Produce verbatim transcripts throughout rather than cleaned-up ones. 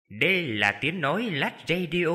Đây là tiếng nói Lát Radio.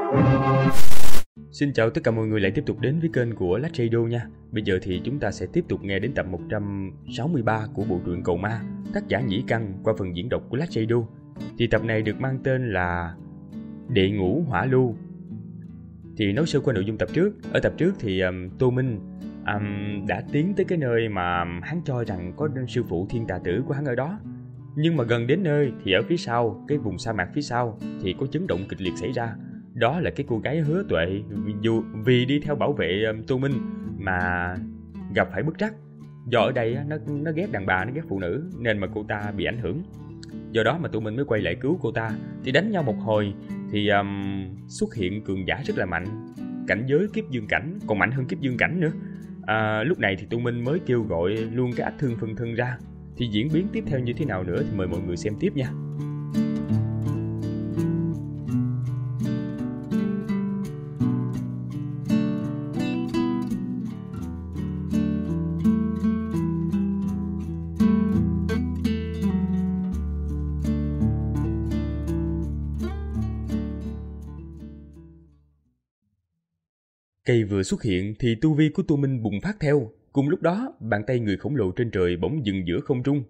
Xin chào tất cả mọi người lại tiếp tục đến với kênh của Lát Radio nha. Bây giờ thì chúng ta sẽ tiếp tục nghe đến tập một trăm sáu mươi ba của bộ truyện Cầu Ma, tác giả Nhĩ Căn qua phần diễn đọc của Lát Radio. Thì tập này được mang tên là Đệ Ngũ Hỏa Lưu. Thì nói sơ qua nội dung tập trước. Ở tập trước thì um, Tô Minh um, đã tiến tới cái nơi mà hắn cho rằng có sư phụ Thiên Tà Tử của hắn ở đó. Nhưng mà gần đến nơi thì ở phía sau, cái vùng sa mạc phía sau thì có chấn động kịch liệt xảy ra. Đó là cái cô gái Hứa Tuệ dù vì đi theo bảo vệ um, Tô Minh mà gặp phải bất trắc. Do ở đây nó, nó ghét đàn bà, nó ghét phụ nữ nên mà cô ta bị ảnh hưởng. Do đó mà Tô Minh mới quay lại cứu cô ta. Thì đánh nhau một hồi thì um, xuất hiện cường giả rất là mạnh, cảnh giới kiếp dương cảnh, còn mạnh hơn kiếp dương cảnh nữa. À, lúc này thì Tô Minh mới kêu gọi luôn cái ách thương phân thân ra. Thì diễn biến tiếp theo như thế nào nữa thì mời mọi người xem tiếp nha. Cây vừa xuất hiện thì tu vi của Tô Minh bùng phát theo. Cùng lúc đó, bàn tay người khổng lồ trên trời bỗng dừng giữa không trung.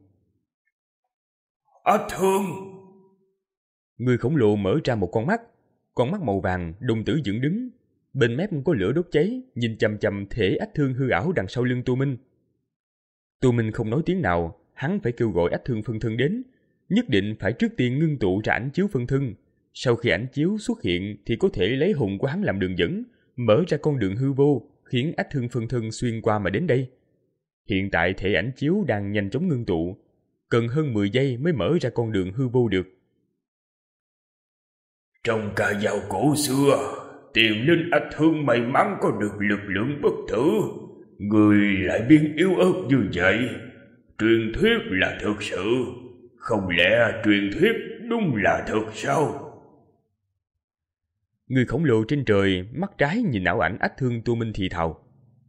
Ách thương! Người khổng lồ mở ra một con mắt. Con mắt màu vàng, đồng tử dựng đứng. Bên mép có lửa đốt cháy, nhìn chằm chằm thể ách thương hư ảo đằng sau lưng Tô Minh. Tô Minh không nói tiếng nào, hắn phải kêu gọi ách thương phân thân đến. Nhất định phải trước tiên ngưng tụ ra ảnh chiếu phân thân. Sau khi ảnh chiếu xuất hiện thì có thể lấy hồn của hắn làm đường dẫn, mở ra con đường hư vô, khiến ách thương phân thân xuyên qua mà đến đây. Hiện tại thể ảnh chiếu đang nhanh chóng ngưng tụ, cần hơn mười giây mới mở ra con đường hư vô được. Trong ca dao cổ xưa, tiền linh ách thương may mắn có được lực lượng bất tử. Người lại biến yếu ớt như vậy, truyền thuyết là thực sự, không lẽ truyền thuyết đúng là thật sao? Người khổng lồ trên trời mắt trái nhìn ảo ảnh ách thương Tô Minh thì thào.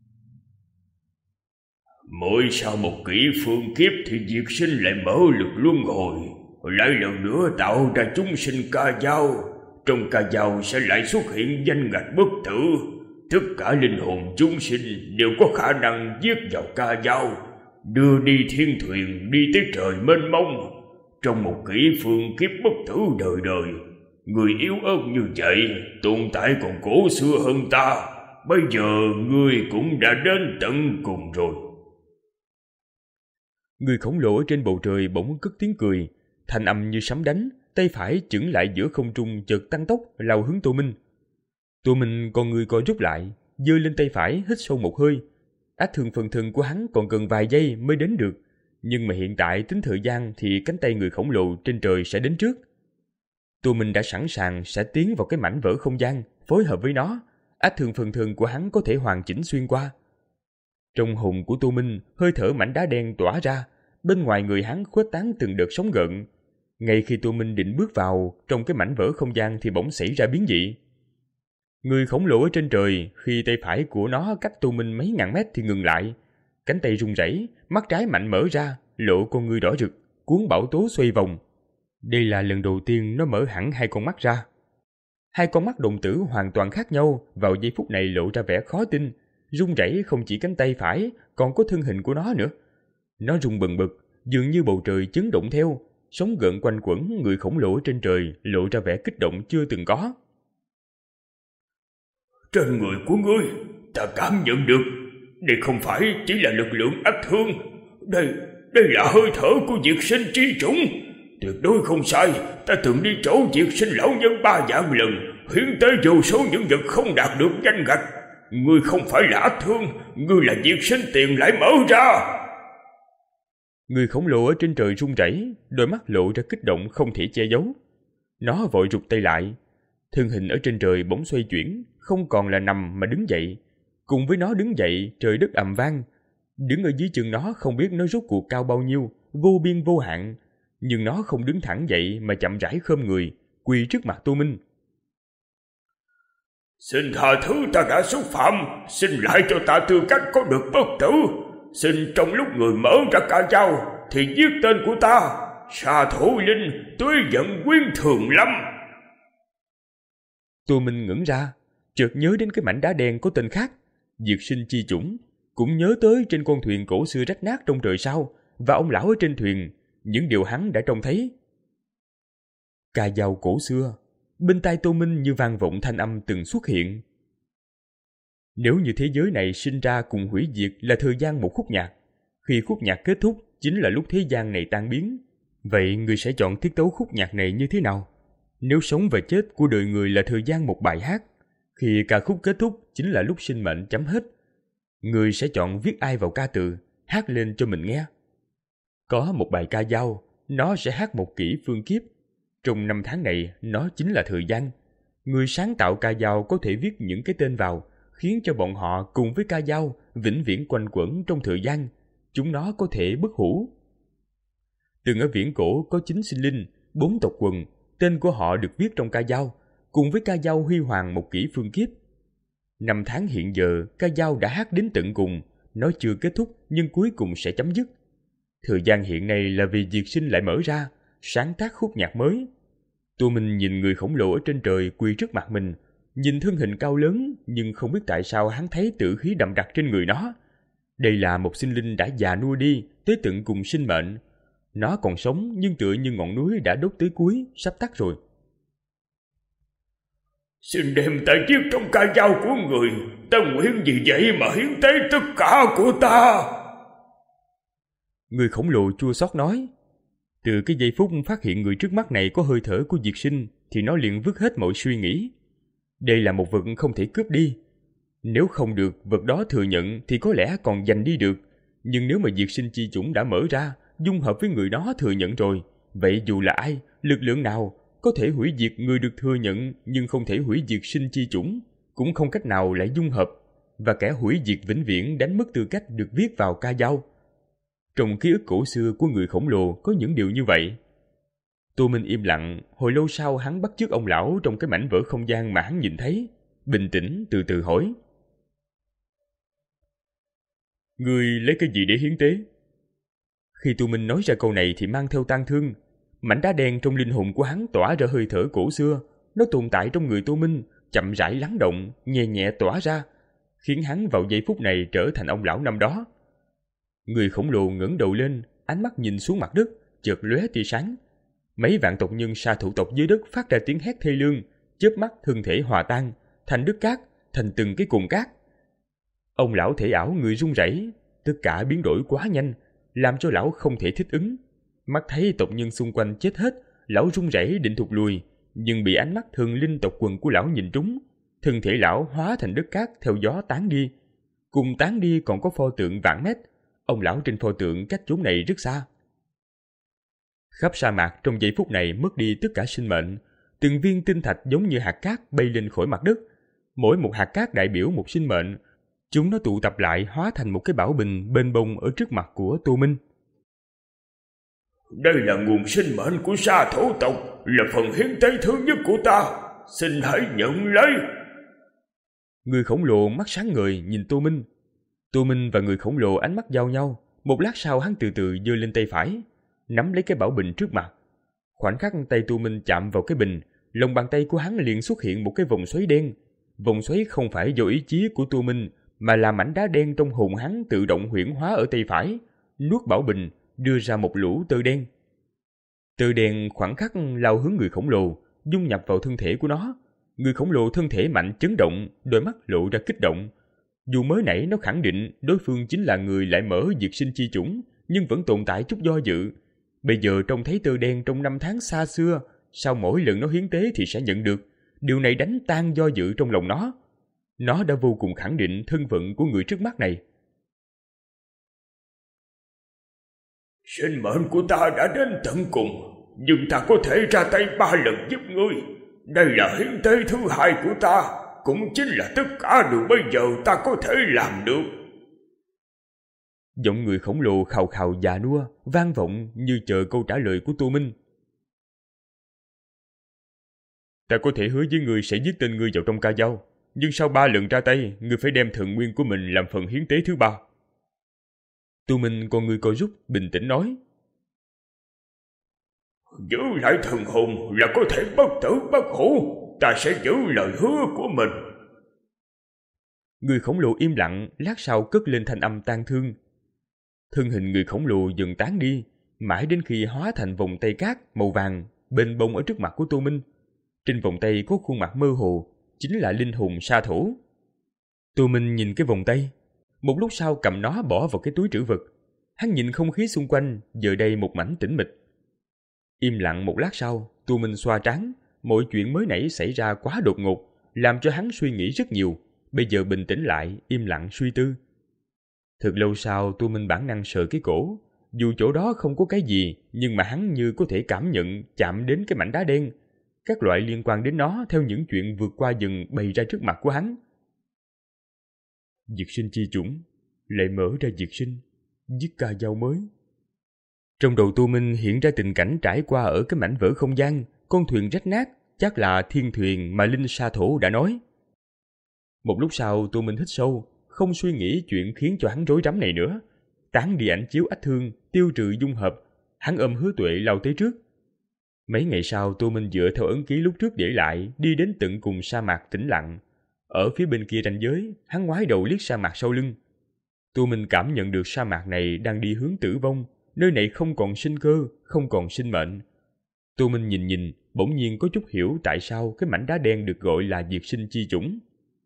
Mỗi sau một kỷ phương kiếp thì diệt sinh lại mở lực luân hồi, lại lần nữa tạo ra chúng sinh ca dao. Trong ca dao sẽ lại xuất hiện danh ngạch bất tử. Tất cả linh hồn chúng sinh đều có khả năng giết vào ca dao, đưa đi thiên thuyền đi tới trời mênh mông. Trong một kỷ phương kiếp bất tử đời đời, người yếu ớt như vậy tồn tại còn cổ xưa hơn ta. Bây giờ ngươi cũng đã đến tận cùng rồi. Người khổng lồ ở trên bầu trời bỗng cất tiếng cười, thanh âm như sấm đánh, tay phải chững lại giữa không trung chợt tăng tốc lao hướng Tô Minh. Tô Minh con người co rút lại, giơ lên tay phải hít sâu một hơi. Ách thương phần thân của hắn còn cần vài giây mới đến được, nhưng mà hiện tại tính thời gian thì cánh tay người khổng lồ trên trời sẽ đến trước. Tô Minh đã sẵn sàng sẽ tiến vào cái mảnh vỡ không gian, phối hợp với nó, ách thương phần thân của hắn có thể hoàn chỉnh xuyên qua. Trong hồn của Tô Minh, hơi thở mảnh đá đen tỏa ra, bên ngoài người hắn khuếch tán từng đợt sóng gợn. Ngay khi Tô Minh định bước vào trong cái mảnh vỡ không gian thì bỗng xảy ra biến dị. Người khổng lồ ở trên trời, khi tay phải của nó cách Tô Minh mấy ngàn mét thì ngừng lại. Cánh tay run rẩy, mắt trái mạnh mở ra, lộ con ngươi đỏ rực, cuốn bão tố xoay vòng. Đây là lần đầu tiên nó mở hẳn hai con mắt ra. Hai con mắt đồng tử hoàn toàn khác nhau, vào giây phút này lộ ra vẻ khó tin. Run rẩy không chỉ cánh tay phải, còn có thân hình của nó nữa. Nó rung bần bật, dường như bầu trời chấn động theo, sóng gợn quanh quẩn, người khổng lồ trên trời lộ ra vẻ kích động chưa từng có. Trên người của ngươi, ta cảm nhận được, đây không phải chỉ là lực lượng ách thương, đây, đây là hơi thở của diệt sinh chi chủng. Tuyệt đối không sai, ta từng đi chỗ diệt sinh lão nhân ba vạn lần, hiến tế vô số những vật không đạt được danh ngạch. Ngươi không phải là ách thương, ngươi là diệt sinh tiền lại mở ra. Người khổng lồ ở trên trời run rẩy, đôi mắt lộ ra kích động không thể che giấu. Nó vội rụt tay lại, thân hình ở trên trời bỗng xoay chuyển, không còn là nằm mà đứng dậy. Cùng với nó đứng dậy, trời đất ầm vang. Đứng ở dưới chân nó không biết nó rốt cuộc cao bao nhiêu, vô biên vô hạn. Nhưng nó không đứng thẳng dậy mà chậm rãi khom người, quỳ trước mặt Tô Minh. Xin tha thứ ta đã xúc phạm, xin lại cho ta tư cách có được bất tử. Xin trong lúc người mở ra ca dao thì viết tên của ta, Xà thủ linh tôi giận quyến thường lắm. Tô Minh ngẩn ra, chợt nhớ đến cái mảnh đá đen có tên khác, Diệt Sinh Chi Chủng, cũng nhớ tới trên con thuyền cổ xưa rách nát trong trời sao và ông lão ở trên thuyền, những điều hắn đã trông thấy. Ca dao cổ xưa, bên tai Tô Minh như vang vọng thanh âm từng xuất hiện. Nếu như thế giới này sinh ra cùng hủy diệt là thời gian một khúc nhạc, khi khúc nhạc kết thúc chính là lúc thế gian này tan biến, vậy người sẽ chọn tiết tấu khúc nhạc này như thế nào? Nếu sống và chết của đời người là thời gian một bài hát, khi ca khúc kết thúc chính là lúc sinh mệnh chấm hết, người sẽ chọn viết ai vào ca từ, hát lên cho mình nghe. Có một bài ca dao, nó sẽ hát một kỷ phương kiếp. Trong năm tháng này, nó chính là thời gian. Người sáng tạo ca dao có thể viết những cái tên vào, khiến cho bọn họ cùng với ca dao vĩnh viễn quanh quẩn trong thời gian. Chúng nó có thể bất hủ. Từng ở viễn cổ có chín sinh linh, bốn tộc quần, tên của họ được viết trong ca dao, cùng với ca dao huy hoàng một kỷ phương kiếp. Năm tháng hiện giờ, ca dao đã hát đến tận cùng, nó chưa kết thúc nhưng cuối cùng sẽ chấm dứt. Thời gian hiện nay là vì Diệt Sinh lại mở ra, sáng tác khúc nhạc mới. Tô Minh nhìn người khổng lồ ở trên trời quỳ trước mặt mình, nhìn thân hình cao lớn nhưng không biết tại sao hắn thấy tử khí đậm đặc trên người nó. Đây là một sinh linh đã già nua đi, tới tận cùng sinh mệnh. Nó còn sống nhưng tựa như ngọn núi đã đốt tới cuối, sắp tắt rồi. Xin đem ta giết trong ca dao của người, ta nguyện vì vậy mà hiến tế tất cả của ta. Người khổng lồ chua xót nói. Từ cái giây phút phát hiện người trước mắt này có hơi thở của Diệt Sinh thì nó liền vứt hết mọi suy nghĩ. Đây là một vật không thể cướp đi. Nếu không được vật đó thừa nhận thì có lẽ còn giành đi được. Nhưng nếu mà Diệt Sinh Chi Chủng đã mở ra, dung hợp với người đó thừa nhận rồi, vậy dù là ai, lực lượng nào có thể hủy diệt người được thừa nhận nhưng không thể hủy diệt Sinh Chi Chủng, cũng không cách nào lại dung hợp, và kẻ hủy diệt vĩnh viễn đánh mất tư cách được viết vào ca dao. Trong ký ức cổ xưa của người khổng lồ có những điều như vậy. Tô Minh im lặng, hồi lâu sau hắn bắt chước ông lão trong cái mảnh vỡ không gian mà hắn nhìn thấy, bình tĩnh từ từ hỏi. Người lấy cái gì để hiến tế? Khi Tô Minh nói ra câu này thì mang theo tang thương. Mảnh đá đen trong linh hồn của hắn tỏa ra hơi thở cổ xưa, nó tồn tại trong người Tô Minh, chậm rãi lắng động, nhẹ nhẹ tỏa ra, khiến hắn vào giây phút này trở thành ông lão năm đó. Người khổng lồ ngẩng đầu lên, ánh mắt nhìn xuống mặt đất, chợt lóe tia sáng. Mấy vạn tộc nhân sa thủ tộc dưới đất phát ra tiếng hét thê lương, chớp mắt thân thể hòa tan, thành đất cát, thành từng cái cồn cát. Ông lão thể ảo người run rẩy, tất cả biến đổi quá nhanh, làm cho lão không thể thích ứng. Mắt thấy tộc nhân xung quanh chết hết, lão run rẩy định thụt lùi, nhưng bị ánh mắt thần linh tộc quần của lão nhìn trúng. Thân thể lão hóa thành đất cát theo gió tán đi. Cùng tán đi còn có pho tượng vạn mét. Ông lão trên pho tượng cách chốn này rất xa. Khắp sa mạc trong giây phút này mất đi tất cả sinh mệnh. Từng viên tinh thạch giống như hạt cát bay lên khỏi mặt đất. Mỗi một hạt cát đại biểu một sinh mệnh. Chúng nó tụ tập lại hóa thành một cái bảo bình bênh bông ở trước mặt của Tô Minh. Đây là nguồn sinh mệnh của sa thổ tộc, là phần hiến tế thứ nhất của ta. Xin hãy nhận lấy. Người khổng lồ mắt sáng ngời nhìn Tô Minh. Tô Minh và người khổng lồ ánh mắt giao nhau. Một lát sau hắn từ từ giơ lên tay phải, nắm lấy cái bảo bình trước mặt. Khoảnh khắc tay Tô Minh chạm vào cái bình, lòng bàn tay của hắn liền xuất hiện một cái vòng xoáy đen. Vòng xoáy không phải do ý chí của Tô Minh, mà là mảnh đá đen trong hồn hắn tự động huyễn hóa ở tay phải, nuốt bảo bình, đưa ra một lũ tơ đen. Tơ đen khoảng khắc lao hướng người khổng lồ, dung nhập vào thân thể của nó. Người khổng lồ thân thể mạnh chấn động, đôi mắt lộ ra kích động. Dù mới nãy nó khẳng định đối phương chính là người lại mở Diệt Sinh Chi Chủng, nhưng vẫn tồn tại chút do dự. Bây giờ trông thấy tơ đen trong năm tháng xa xưa, sau mỗi lần nó hiến tế thì sẽ nhận được. Điều này đánh tan do dự trong lòng nó. Nó đã vô cùng khẳng định thân phận của người trước mắt này. Sinh mệnh của ta đã đến tận cùng, nhưng ta có thể ra tay ba lần giúp ngươi. Đây là hiến tế thứ hai của ta, cũng chính là tất cả điều bây giờ ta có thể làm được. Giọng người khổng lồ khào khào già nua, vang vọng như chờ câu trả lời của Tô Minh. Ta có thể hứa với ngươi sẽ giết tên ngươi vào trong ca dao, nhưng sau ba lần ra tay, ngươi phải đem thần nguyên của mình làm phần hiến tế thứ ba. Tô Minh con người co rút, bình tĩnh nói. Giữ lại thần hồn là có thể bất tử bất hủ. Ta sẽ giữ lời hứa của mình. Người khổng lồ im lặng, lát sau cất lên thanh âm tang thương. Thân hình người khổng lồ dần tán đi, mãi đến khi hóa thành vòng tay cát màu vàng bềnh bông ở trước mặt của Tô Minh. Trên vòng tay có khuôn mặt mơ hồ, chính là linh hồn sa thổ. Tô Minh nhìn cái vòng tay, một lúc sau cầm nó bỏ vào cái túi trữ vật. Hắn nhìn không khí xung quanh, giờ đây một mảnh tĩnh mịch. Im lặng một lát sau, Tô Minh xoa trán, mọi chuyện mới nãy xảy ra quá đột ngột, làm cho hắn suy nghĩ rất nhiều. Bây giờ bình tĩnh lại, im lặng suy tư. Thật lâu sau, Tô Minh bản năng sờ cái cổ. Dù chỗ đó không có cái gì, nhưng mà hắn như có thể cảm nhận, chạm đến cái mảnh đá đen. Các loại liên quan đến nó theo những chuyện vượt qua dần bày ra trước mặt của hắn. Diệt sinh chi chủng, lại mở ra diệt sinh, giết ca dao mới. Trong đầu Tô Minh hiện ra tình cảnh trải qua ở cái mảnh vỡ không gian, con thuyền rách nát, chắc là thiên thuyền mà Linh Sa Thổ đã nói. Một lúc sau Tô Minh hít sâu, không suy nghĩ chuyện khiến cho hắn rối rắm này nữa. Tán đi ảnh chiếu ách thương, tiêu trừ dung hợp, hắn ôm Hứa Tuệ lao tới trước. Mấy ngày sau Tô Minh dựa theo ấn ký lúc trước để lại, đi đến tận cùng sa mạc tĩnh lặng. Ở phía bên kia ranh giới, hắn ngoái đầu liếc sa mạc sau lưng. Tô Minh cảm nhận được sa mạc này đang đi hướng tử vong, nơi này không còn sinh cơ, không còn sinh mệnh. Tô Minh nhìn nhìn, bỗng nhiên có chút hiểu tại sao cái mảnh đá đen được gọi là diệt sinh chi chủng.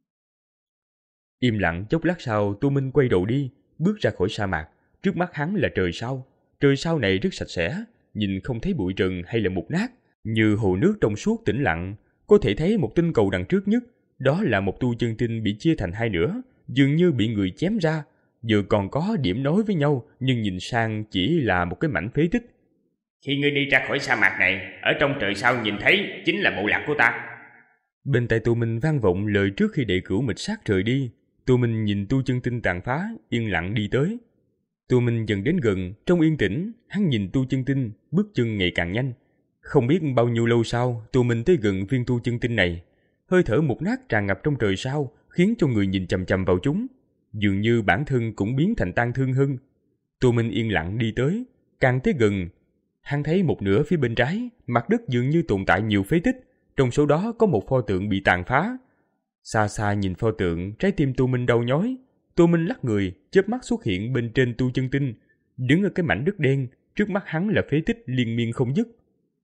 Im lặng chốc lát sau, Tô Minh quay đầu đi, bước ra khỏi sa mạc. Trước mắt hắn là trời sao. Trời sao này rất sạch sẽ, nhìn không thấy bụi trần hay là mục nát, như hồ nước trong suốt tĩnh lặng. Có thể thấy một tinh cầu đằng trước nhất, đó là một tu chân tinh bị chia thành hai nửa, dường như bị người chém ra. Giờ còn có điểm nối với nhau, nhưng nhìn sang chỉ là một cái mảnh phế tích. Khi ngươi đi ra khỏi sa mạc này, ở trong trời sao nhìn thấy chính là bộ lạc của ta. Bên tai Tô Minh vang vọng lời trước khi đệ cửu mịch sát rời đi. Tô Minh nhìn tu chân tinh tàn phá, yên lặng đi tới. Tô Minh dần đến gần, trong yên tĩnh, hắn nhìn tu chân tinh, bước chân ngày càng nhanh. Không biết bao nhiêu lâu sau, Tô Minh tới gần viên tu chân tinh này. Hơi thở mục nát tràn ngập trong trời sao, khiến cho người nhìn chằm chằm vào chúng. Dường như bản thân cũng biến thành tang thương hơn. Tô Minh yên lặng đi tới, càng tới gần, hắn thấy một nửa phía bên trái, mặt đất dường như tồn tại nhiều phế tích, trong số đó có một pho tượng bị tàn phá. Xa xa nhìn pho tượng, trái tim Tô Minh đau nhói. Tô Minh lắc người, chớp mắt xuất hiện bên trên tu chân tinh, đứng ở cái mảnh đất đen, trước mắt hắn là phế tích liên miên không dứt.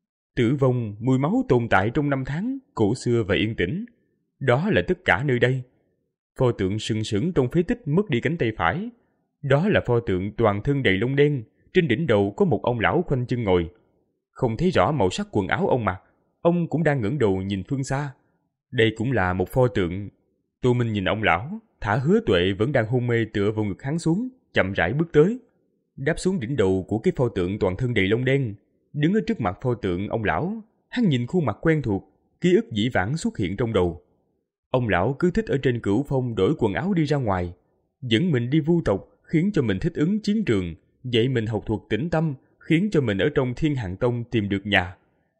Tử vong, mùi máu tồn tại trong năm tháng, cổ xưa và yên tĩnh. Đó là tất cả nơi đây. Pho tượng sừng sững trong phế tích mất đi cánh tay phải. Đó là pho tượng toàn thân đầy lông đen, trên đỉnh đầu có một ông lão khoanh chân ngồi. Không thấy rõ màu sắc quần áo ông mặc, ông cũng đang ngẩng đầu nhìn phương xa. Đây cũng là một pho tượng. Tô Minh nhìn ông lão, thả Hứa Tuệ vẫn đang hôn mê tựa vào ngực hắn xuống, chậm rãi bước tới, đáp xuống đỉnh đầu của cái pho tượng toàn thân đầy lông đen. Đứng ở trước mặt pho tượng ông lão, hắn nhìn khuôn mặt quen thuộc, ký ức dĩ vãng xuất hiện trong đầu. Ông lão cứ thích ở trên Cửu Phong đổi quần áo đi ra ngoài, dẫn mình đi vu tộc khiến cho mình thích ứng chiến trường, dạy mình học thuật tĩnh tâm khiến cho mình ở trong Thiên Hạng Tông tìm được nhà.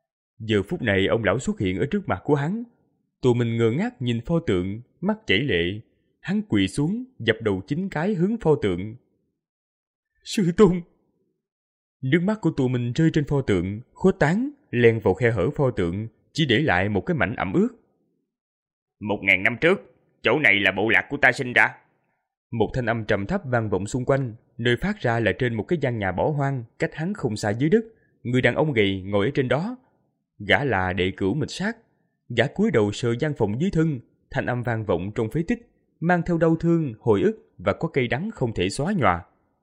Giờ phút này ông lão xuất hiện ở trước mặt của hắn. Tụi mình ngơ ngác nhìn pho tượng, mắt chảy lệ. Hắn quỳ xuống, dập đầu chín cái hướng pho tượng. Sư tôn! Nước mắt của tụi mình rơi trên pho tượng, khuếch tán, len vào khe hở pho tượng, chỉ để lại một cái mảnh ẩm ướt. Một ngàn năm trước, chỗ này là bộ lạc của ta sinh ra. Một thanh âm trầm thấp vang vọng xung quanh, nơi phát ra là trên một cái gian nhà bỏ hoang, cách hắn không xa dưới đất. Người đàn ông gầy ngồi ở trên đó. Gã là đệ cửu mịch sát. Gã cúi đầu sờ gian phòng dưới thân, thanh âm vang vọng trong phế tích, mang theo đau thương, hồi ức và có cây đắng không thể xóa nhòa.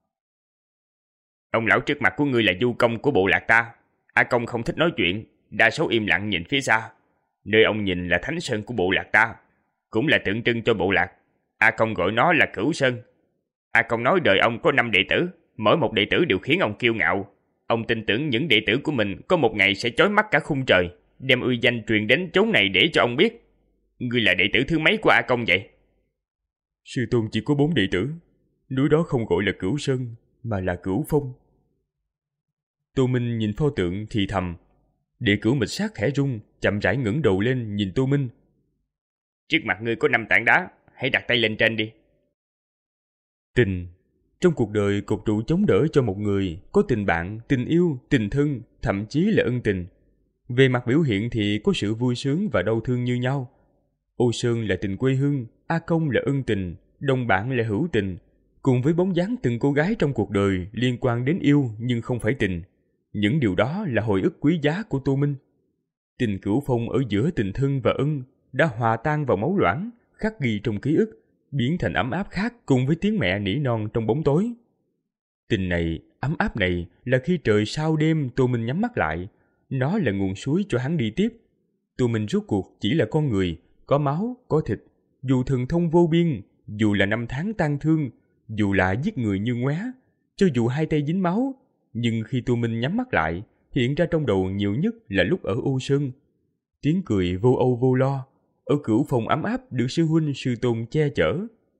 Ông lão trước mặt của ngươi là du công của bộ lạc ta. A Công không thích nói chuyện, đa số im lặng nhìn phía xa. Nơi ông nhìn là thánh sơn của bộ lạc ta, cũng là tượng trưng cho bộ lạc. A Công gọi nó là Cửu Sơn. A Công nói đời ông có năm đệ tử, mỗi một đệ tử đều khiến ông kiêu ngạo. Ông tin tưởng những đệ tử của mình có một ngày sẽ chói mắt cả khung trời, đem uy danh truyền đến chốn này để cho ông biết. Ngươi là đệ tử thứ mấy của A Công vậy? Sư tôn chỉ có bốn đệ tử. Núi đó không gọi là Cửu Sơn, mà là Cửu Phong. Tô Minh nhìn pho tượng thì thầm. Đệ cửu mịch sát khẽ rung, chậm rãi ngẩng đầu lên nhìn Tô Minh. Trước mặt ngươi có năm tảng đá, hãy đặt tay lên trên đi. Tình, Trong cuộc đời cột trụ chống đỡ cho một người có tình bạn, tình yêu, tình thân, thậm chí là ân tình. Về mặt biểu hiện thì có sự vui sướng và đau thương như nhau. Ô Sơn là tình quê hương, A Công là ân tình, đồng bạn là hữu tình, cùng với bóng dáng từng cô gái trong cuộc đời liên quan đến yêu nhưng không phải tình. Những điều đó là hồi ức quý giá của Tô Minh. Tình cửu phong ở giữa tình thân và ân đã hòa tan vào máu loãng, khắc ghi trong ký ức, biến thành ấm áp khác cùng với tiếng mẹ nỉ non trong bóng tối. Tình này, ấm áp này là khi trời sau đêm Tô Minh nhắm mắt lại, nó là nguồn suối cho hắn đi tiếp. Tô Minh rốt cuộc chỉ là con người, có máu, có thịt, dù thần thông vô biên, dù là năm tháng tang thương, dù là giết người như ngoé, cho dù hai tay dính máu, nhưng khi Tô Minh nhắm mắt lại, hiện ra trong đầu nhiều nhất là lúc ở Ô Sơn. Tiếng cười vô âu vô lo, ở cửu phòng ấm áp được sư huynh sư tôn che chở.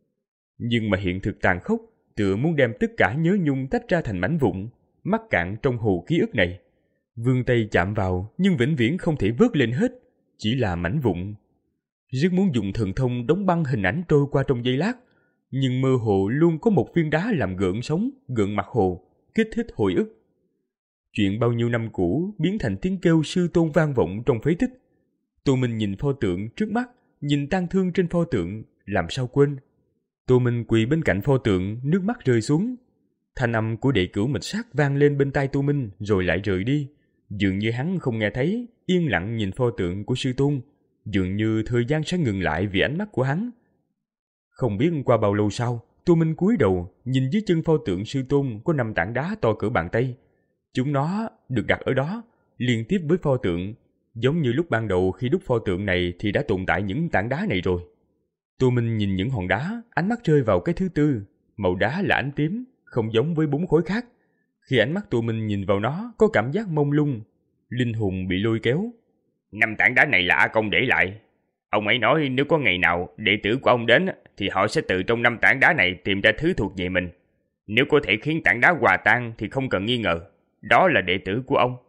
Nhưng mà hiện thực tàn khốc, tựa muốn đem tất cả nhớ nhung tách ra thành mảnh vụn, mắc cạn trong hồ ký ức này. Vươn tay chạm vào, nhưng vĩnh viễn không thể vớt lên hết, chỉ là mảnh vụn. Rất muốn dùng thần thông đóng băng hình ảnh trôi qua trong giây lát, nhưng mơ hồ luôn có một viên đá làm gợn sóng, gợn mặt hồ, kích thích hồi ức. Chuyện bao nhiêu năm cũ biến thành tiếng kêu sư tôn vang vọng trong phế tích. Tô Minh nhìn pho tượng trước mắt, nhìn tang thương trên pho tượng, làm sao quên. Tô Minh quỳ bên cạnh pho tượng, nước mắt rơi xuống. Thanh âm của đệ cửu mịch sát vang lên bên tai Tô Minh rồi lại rời đi. Dường như hắn không nghe thấy, yên lặng nhìn pho tượng của sư tôn. Dường như thời gian sẽ ngừng lại vì ánh mắt của hắn. Không biết qua bao lâu sau, Tô Minh cúi đầu nhìn dưới chân pho tượng sư tôn có năm tảng đá to cỡ bàn tay. Chúng nó được đặt ở đó, liên tiếp với pho tượng, giống như lúc ban đầu khi đúc pho tượng này thì đã tồn tại những tảng đá này rồi. Tô Minh nhìn những hòn đá, ánh mắt rơi vào cái thứ tư, màu đá là ánh tím, không giống với bốn khối khác. Khi ánh mắt Tô Minh nhìn vào nó, có cảm giác mông lung, linh hồn bị lôi kéo. Năm tảng đá này là A Công để lại. Ông ấy nói nếu có ngày nào đệ tử của ông đến thì họ sẽ từ trong năm tảng đá này tìm ra thứ thuộc về mình. Nếu có thể khiến tảng đá hòa tan thì không cần nghi ngờ, đó là đệ tử của ông.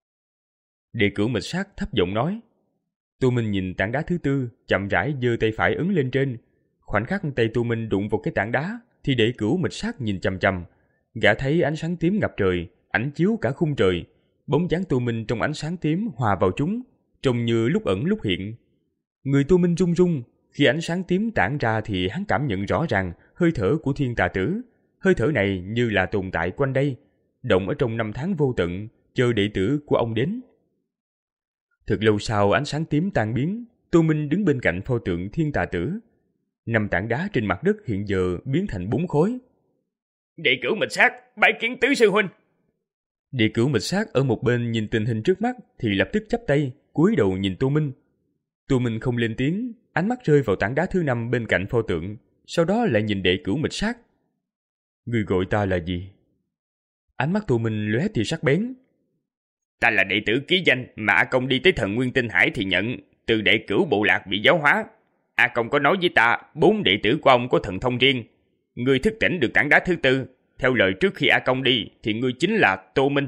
Đệ cửu mịch sát thấp giọng nói. Tô Minh nhìn tảng đá thứ tư, chậm rãi giơ tay phải ấn lên trên. Khoảnh khắc tay Tô Minh đụng vào cái tảng đá thì đệ cửu mịch sát nhìn chằm chằm. Gã thấy ánh sáng tím ngập trời, ảnh chiếu cả khung trời. Bóng dáng Tô Minh trong ánh sáng tím hòa vào chúng, trông như lúc ẩn lúc hiện. Người Tô Minh run run, khi ánh sáng tím tản ra thì hắn cảm nhận rõ ràng hơi thở của Thiên Tà Tử. Hơi thở này như là tồn tại quanh đây, động ở trong năm tháng vô tận, chờ đệ tử của ông đến. Thật lâu sau ánh sáng tím tan biến, Tô Minh đứng bên cạnh pho tượng Thiên Tà Tử. Năm tảng đá trên mặt đất hiện giờ biến thành bốn khối. Đệ cửu mịch sát, bái kiến tứ sư huynh. Đệ cửu mịch sát ở một bên nhìn tình hình trước mắt thì lập tức chắp tay, cúi đầu nhìn Tô Minh. Tô Minh không lên tiếng, ánh mắt rơi vào tảng đá thứ năm bên cạnh pho tượng, sau đó lại nhìn đệ cửu mịch sát. Người gọi ta là gì? Ánh mắt Tô Minh lóe tia sắc bén. Ta là đệ tử ký danh mà A Công đi tới thần Nguyên Tinh Hải thì nhận, từ đệ cửu bộ lạc bị giáo hóa. A Công có nói với ta, bốn đệ tử của ông có thần thông riêng. Ngươi thức tỉnh được tảng đá thứ tư, theo lời trước khi A Công đi thì ngươi chính là Tô Minh.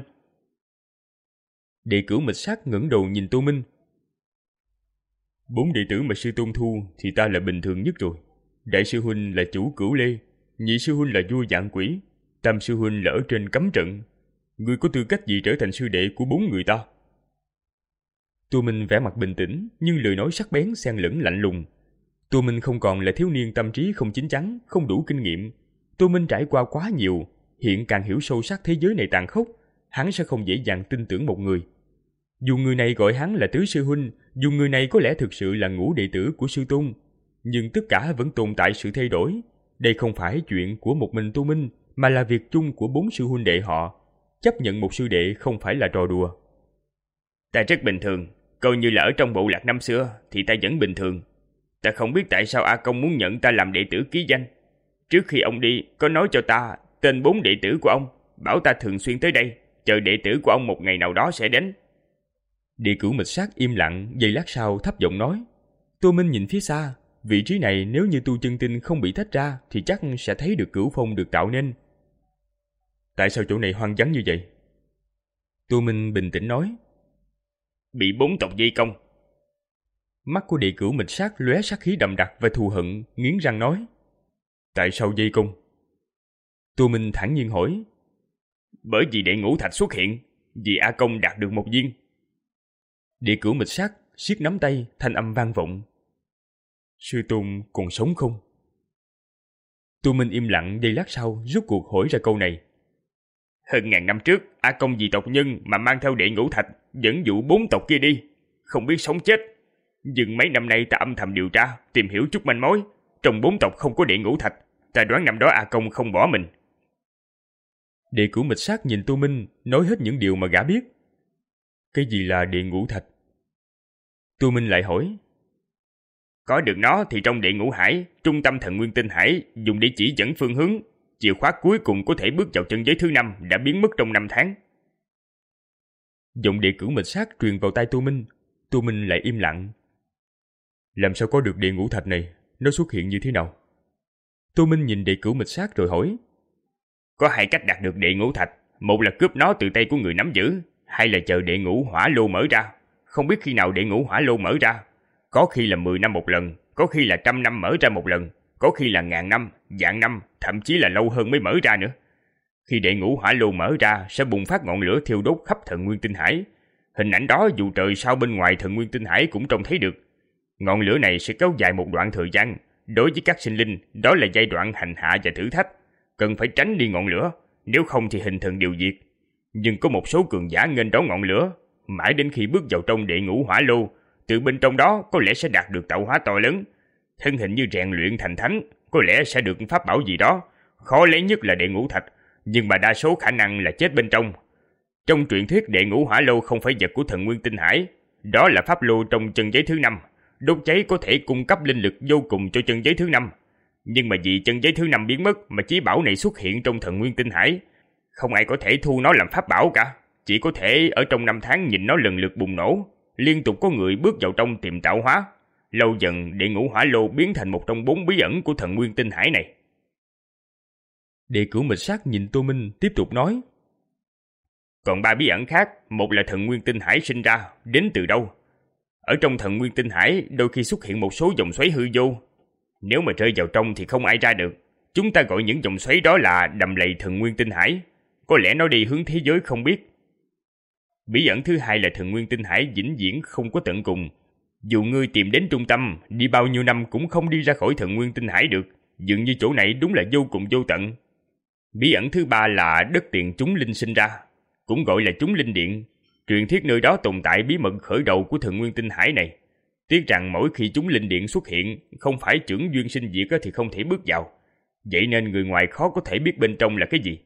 Đệ cửu mịch sát ngẩng đầu nhìn Tô Minh. Bốn đệ tử mà sư tôn thu thì ta là bình thường nhất rồi. Đại sư huynh là chủ Cửu Lê, nhị sư huynh là vua Vạn Quỷ, tam sư huynh là ở trên cấm trận. Ngươi có tư cách gì trở thành sư đệ của bốn người ta? Tô Minh vẻ mặt bình tĩnh, nhưng lời nói sắc bén xen lẫn lạnh lùng. Tô Minh không còn là thiếu niên tâm trí không chín chắn, không đủ kinh nghiệm. Tô Minh trải qua quá nhiều, hiện càng hiểu sâu sắc thế giới này tàn khốc, hắn sẽ không dễ dàng tin tưởng một người. Dù người này gọi hắn là tứ sư huynh, dù người này có lẽ thực sự là ngũ đệ tử của sư tôn, nhưng tất cả vẫn tồn tại sự thay đổi. Đây không phải chuyện của một mình Tô Minh, mà là việc chung của bốn sư huynh đệ họ. Chấp nhận một sư đệ không phải là trò đùa. Ta rất bình thường, coi như là ở trong bộ lạc năm xưa thì ta vẫn bình thường. Ta không biết tại sao A Công muốn nhận ta làm đệ tử ký danh. Trước khi ông đi, có nói cho ta tên bốn đệ tử của ông, bảo ta thường xuyên tới đây, chờ đệ tử của ông một ngày nào đó sẽ đến. Đệ cửu mịch sát im lặng, giây lát sau thấp giọng nói. Tô Minh nhìn phía xa, vị trí này nếu như tu chân tinh không bị tách ra thì chắc sẽ thấy được cửu phong được tạo nên. Tại sao chỗ này hoang vắng như vậy? Tô Minh bình tĩnh nói. Bị bốn tộc vây công. Mắt của đệ cửu mịch sát lóe sát khí đậm đặc và thù hận, nghiến răng nói. Tại sao vây công? Tô Minh thản nhiên hỏi. Bởi vì đệ ngũ thạch xuất hiện, vì A Công đạt được một viên. Đệ cửu mịch sát siết nắm tay, thanh âm vang vọng. Sư tôn còn sống không? Tô Minh im lặng giây lát sau, rốt cuộc hỏi ra câu này. Hơn ngàn năm trước, A Công vì tộc nhân mà mang theo đệ ngũ thạch, dẫn dụ bốn tộc kia đi, không biết sống chết. Nhưng mấy năm nay ta âm thầm điều tra, tìm hiểu chút manh mối. Trong bốn tộc không có đệ ngũ thạch, ta đoán năm đó A Công không bỏ mình. Đệ cửu mịch sát nhìn Tô Minh, nói hết những điều mà gã biết. Cái gì là đệ ngũ thạch? Tô Minh lại hỏi. Có được nó thì trong đệ ngũ hải, trung tâm thần nguyên tinh hải, dùng để chỉ dẫn phương hướng, chìa khóa cuối cùng có thể bước vào chân giới thứ năm đã biến mất trong năm tháng. Giọng đệ cửu mịch sát truyền vào tai Tô Minh. Tô Minh lại im lặng. Làm sao có được đệ ngũ thạch này? Nó xuất hiện như thế nào? Tô Minh nhìn đệ cửu mịch sát rồi hỏi. Có hai cách đạt được đệ ngũ thạch. Một là cướp nó từ tay của người nắm giữ, hai là chờ đệ ngũ hỏa lô mở ra. Không biết khi nào đệ ngũ hỏa lô mở ra. Có khi là mười năm một lần, có khi là trăm năm mở ra một lần, có khi là ngàn năm, vạn năm, thậm chí là lâu hơn mới mở ra nữa. Khi đệ ngũ hỏa lô mở ra, sẽ bùng phát ngọn lửa thiêu đốt khắp thần nguyên tinh hải. Hình ảnh đó dù trời sao bên ngoài thần nguyên tinh hải cũng trông thấy được. Ngọn lửa này sẽ kéo dài một đoạn thời gian. Đối với các sinh linh, đó là giai đoạn hành hạ và thử thách. Cần phải tránh đi ngọn lửa, nếu không thì hình thần đều diệt. Nhưng có một số cường giả nghênh đón ngọn lửa, mãi đến khi bước vào trong đệ ngũ hỏa lô, từ bên trong đó có lẽ sẽ đạt được tạo hóa to lớn. Thân hình như rèn luyện thành thánh, có lẽ sẽ được pháp bảo gì đó. Khó lấy nhất là đệ ngũ thạch, nhưng mà đa số khả năng là chết bên trong. Trong truyền thuyết đệ ngũ hỏa lô không phải vật của thần nguyên tinh hải, đó là pháp lô trong chân giới thứ năm. Đốt cháy có thể cung cấp linh lực vô cùng cho chân giới thứ năm. Nhưng mà vì chân giới thứ năm biến mất mà chí bảo này xuất hiện trong thần nguyên tinh hải, không ai có thể thu nó làm pháp bảo cả. Chỉ có thể ở trong năm tháng nhìn nó lần lượt bùng nổ, liên tục có người bước vào trong tìm tạo hóa. Lâu dần đệ ngũ hỏa lô biến thành một trong bốn bí ẩn của thần nguyên tinh hải này. Đệ cửu mịch sát nhìn Tô Minh tiếp tục nói. Còn ba bí ẩn khác, một là thần nguyên tinh hải sinh ra, đến từ đâu? Ở trong thần nguyên tinh hải đôi khi xuất hiện một số dòng xoáy hư vô. Nếu mà rơi vào trong thì không ai ra được. Chúng ta gọi những dòng xoáy đó là đầm lầy thần nguyên tinh hải. Có lẽ nó đi hướng thế giới không biết. Bí ẩn thứ hai là thần nguyên tinh hải vĩnh viễn không có tận cùng. Dù ngươi tìm đến trung tâm, đi bao nhiêu năm cũng không đi ra khỏi thần nguyên tinh hải được. Dường như chỗ này đúng là vô cùng vô tận. Bí ẩn thứ ba là đất tiền chúng linh sinh ra, cũng gọi là chúng linh điện. Truyền thuyết nơi đó tồn tại bí mật khởi đầu của thần nguyên tinh hải này. Tiếc rằng mỗi khi chúng linh điện xuất hiện, không phải chưởng duyên sinh diệt thì không thể bước vào. Vậy nên người ngoài khó có thể biết bên trong là cái gì.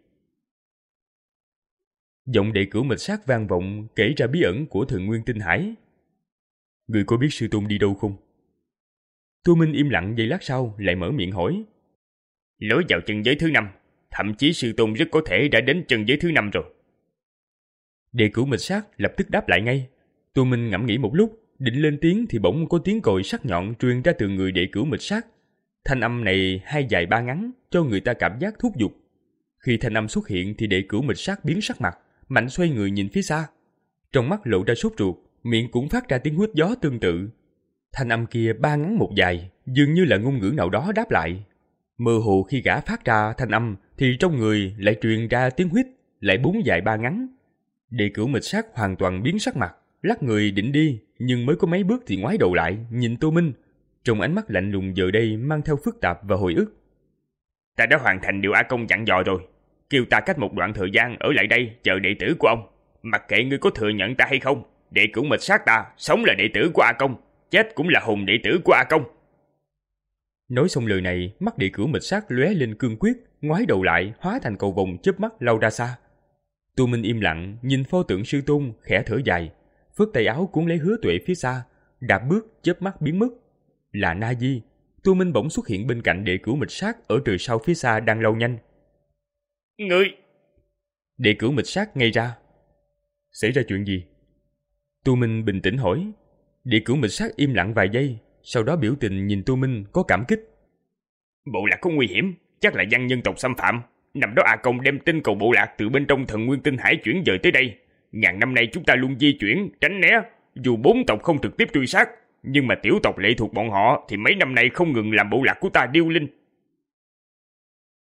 Giọng đệ cửu mịch sát vang vọng kể ra bí ẩn của thần nguyên tinh hải. Người có biết sư tôn đi đâu không? Tô Minh im lặng giây lát sau lại mở miệng hỏi. Lối vào chân giới thứ năm, thậm chí sư tôn rất có thể đã đến chân giới thứ năm rồi. Đệ cửu mịch sát lập tức đáp lại ngay. Tô Minh ngẫm nghĩ một lúc, định lên tiếng thì bỗng có tiếng còi sắc nhọn truyền ra từ người đệ cửu mịch sát. Thanh âm này hai dài ba ngắn, cho người ta cảm giác thúc giục. Khi thanh âm xuất hiện thì đệ cửu mịch sát biến sắc mặt, mạnh xoay người nhìn phía xa. Trong mắt lộ ra sốt ruột, miệng cũng phát ra tiếng huýt gió tương tự. Thanh âm kia ba ngắn một dài, dường như là ngôn ngữ nào đó đáp lại. Mơ hồ khi gã phát ra thanh âm thì trong người lại truyền ra tiếng huýt, lại bốn dài ba ngắn. Đệ cửu mịch sát hoàn toàn biến sắc mặt, lắc người định đi, nhưng mới có mấy bước thì ngoái đầu lại, nhìn Tô Minh. Trong ánh mắt lạnh lùng giờ đây mang theo phức tạp và hồi ức. Ta đã hoàn thành điều A Công dặn dò rồi. Kêu ta cách một đoạn thời gian ở lại đây chờ đệ tử của ông. Mặc kệ ngươi có thừa nhận ta hay không, đệ cửu mịch sát ta, sống là đệ tử của A Công, chết cũng là hùng đệ tử của A Công. Nói xong lời này, mắt đệ cửu mịch sát lóe lên cương quyết, ngoái đầu lại hóa thành cầu vồng chớp mắt lao ra xa. Tô Minh im lặng nhìn pho tượng sư tôn, khẽ thở dài, phất tay áo cuốn lấy Hứa Tuệ phía xa, đạp bước chớp mắt biến mất. Là Na Di. Tô Minh bỗng xuất hiện bên cạnh đệ cửu mịch sát ở trời sau phía xa đang lao nhanh. Ngươi! Đệ cửu mịch sát ngây ra. Xảy ra chuyện gì? Tô Minh bình tĩnh hỏi. Đệ cửu mịch sát im lặng vài giây, sau đó biểu tình nhìn Tô Minh có cảm kích. Bộ lạc có nguy hiểm, chắc là văn nhân tộc xâm phạm. Năm đó A Công đem tinh cầu bộ lạc từ bên trong thần nguyên tinh hải chuyển dời tới đây. Ngàn năm nay chúng ta luôn di chuyển, tránh né. Dù bốn tộc không trực tiếp truy sát, nhưng mà tiểu tộc lệ thuộc bọn họ thì mấy năm nay không ngừng làm bộ lạc của ta điêu linh.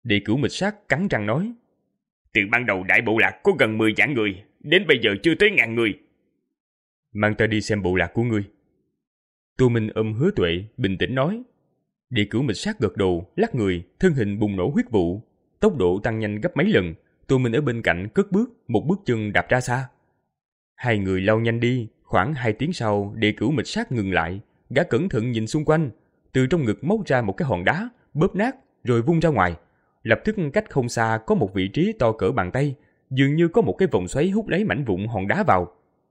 Đệ cửu mịch sát cắn răng nói. Từ ban đầu đại bộ lạc có gần mười vạn người, đến bây giờ chưa tới ngàn người. Mang ta đi xem bộ lạc của ngươi. Tô Minh ôm Hứa Tuệ, bình tĩnh nói. Đệ cửu mịch sát gật đầu, lắc người, thân hình bùng nổ huyết vụ. Tốc độ tăng nhanh gấp mấy lần. Tô Minh ở bên cạnh cất bước, một bước chân đạp ra xa. Hai người lao nhanh đi, khoảng hai tiếng sau, đệ cửu mịch sát ngừng lại. Gã cẩn thận nhìn xung quanh, từ trong ngực móc ra một cái hòn đá, bóp nát, rồi vung ra ngoài. Lập tức cách không xa có một vị trí to cỡ bàn tay, dường như có một cái vòng xoáy hút lấy mảnh vụn hòn đá vào.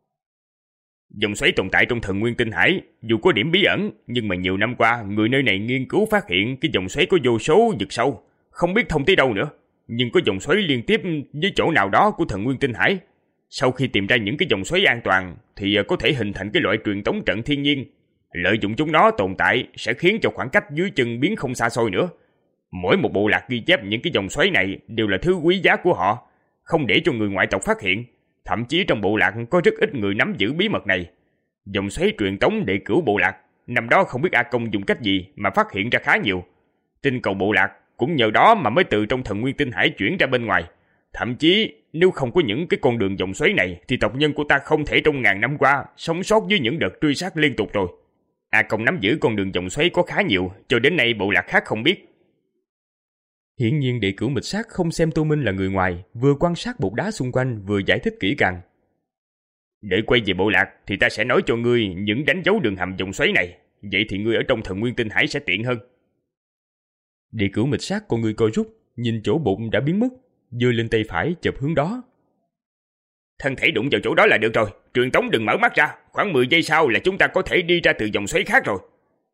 Vòng xoáy tồn tại trong Thần Nguyên Tinh Hải, dù có điểm bí ẩn, nhưng mà nhiều năm qua, người nơi này nghiên cứu phát hiện cái vòng xoáy có vô số vực sâu, không biết thông tới đâu nữa. Nhưng có vòng xoáy liên tiếp với chỗ nào đó của Thần Nguyên Tinh Hải. Sau khi tìm ra những cái vòng xoáy an toàn, thì có thể hình thành cái loại truyền tống trận thiên nhiên. Lợi dụng chúng nó tồn tại sẽ khiến cho khoảng cách dưới chân biến không xa xôi nữa. Mỗi một bộ lạc ghi chép những cái vòng xoáy này đều là thứ quý giá của họ, không để cho người ngoại tộc phát hiện. Thậm chí trong bộ lạc có rất ít người nắm giữ bí mật này. Vòng xoáy truyền tống đệ cửu bộ lạc, năm đó không biết A Công dùng cách gì mà phát hiện ra khá nhiều. Tinh cầu bộ lạc cũng nhờ đó mà mới từ trong Thần Nguyên Tinh Hải chuyển ra bên ngoài. Thậm chí nếu không có những cái con đường vòng xoáy này thì tộc nhân của ta không thể trong ngàn năm qua sống sót dưới những đợt truy sát liên tục rồi. A Công nắm giữ con đường vòng xoáy có khá nhiều, cho đến nay bộ lạc khác không biết. Hiển nhiên đệ cửu mịch sát không xem Tô Minh là người ngoài, vừa quan sát bột đá xung quanh vừa giải thích kỹ càng. Để quay về bộ lạc thì ta sẽ nói cho ngươi những đánh dấu đường hầm vòng xoáy này, vậy thì ngươi ở trong Thần Nguyên Tinh Hải sẽ tiện hơn. Đệ cửu mịch sát con ngươi co rút, nhìn chỗ bụng đã biến mất, giơ lên tay phải chụp hướng đó. Thân thể đụng vào chỗ đó là được rồi, truyền tống đừng mở mắt ra, khoảng mười giây sau là chúng ta có thể đi ra từ vòng xoáy khác rồi.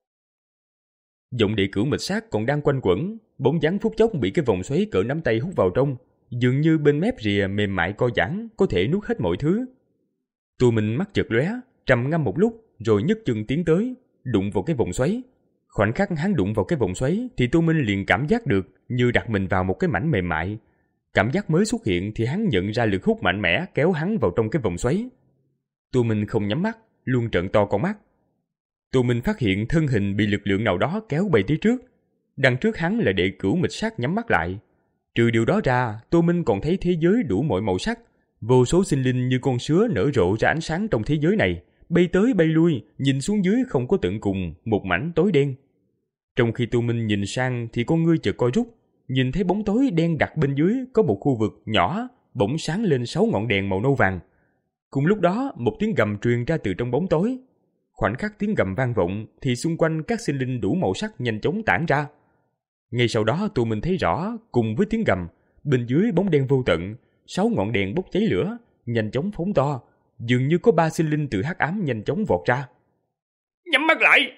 Giọng đệ cửu mịch sát còn đang quanh quẩn, bóng dáng phút chốc bị cái vòng xoáy cỡ nắm tay hút vào trong, dường như bên mép rìa mềm mại co giãn có thể nuốt hết mọi thứ. Tô Minh mắt chợt lóe, trầm ngâm một lúc rồi nhấc chân tiến tới, đụng vào cái vòng xoáy. Khoảnh khắc hắn đụng vào cái vòng xoáy thì Tô Minh liền cảm giác được như đặt mình vào một cái mảnh mềm mại. Cảm giác mới xuất hiện thì hắn nhận ra lực hút mạnh mẽ kéo hắn vào trong cái vòng xoáy. Tô Minh không nhắm mắt, luôn trợn to con mắt. Tô Minh phát hiện thân hình bị lực lượng nào đó kéo bay tới trước. Đằng trước hắn là đệ cửu mịch sát nhắm mắt lại. Trừ điều đó ra, Tô Minh còn thấy thế giới đủ mọi màu sắc. Vô số sinh linh như con sứa nở rộ ra ánh sáng trong thế giới này, bay tới bay lui, nhìn xuống dưới không có tận cùng, một mảnh tối đen. Trong khi Tô Minh nhìn sang thì con ngươi chợt co rút, nhìn thấy bóng tối đen đặc bên dưới có một khu vực nhỏ, bỗng sáng lên sáu ngọn đèn màu nâu vàng. Cùng lúc đó, một tiếng gầm truyền ra từ trong bóng tối. Khoảnh khắc tiếng gầm vang vọng thì xung quanh các sinh linh đủ màu sắc nhanh chóng tản ra. Ngay sau đó Tô Minh thấy rõ, cùng với tiếng gầm, bên dưới bóng đen vô tận, sáu ngọn đèn bốc cháy lửa, nhanh chóng phóng to, dường như có ba sinh linh từ hắc ám nhanh chóng vọt ra. Nhắm mắt lại!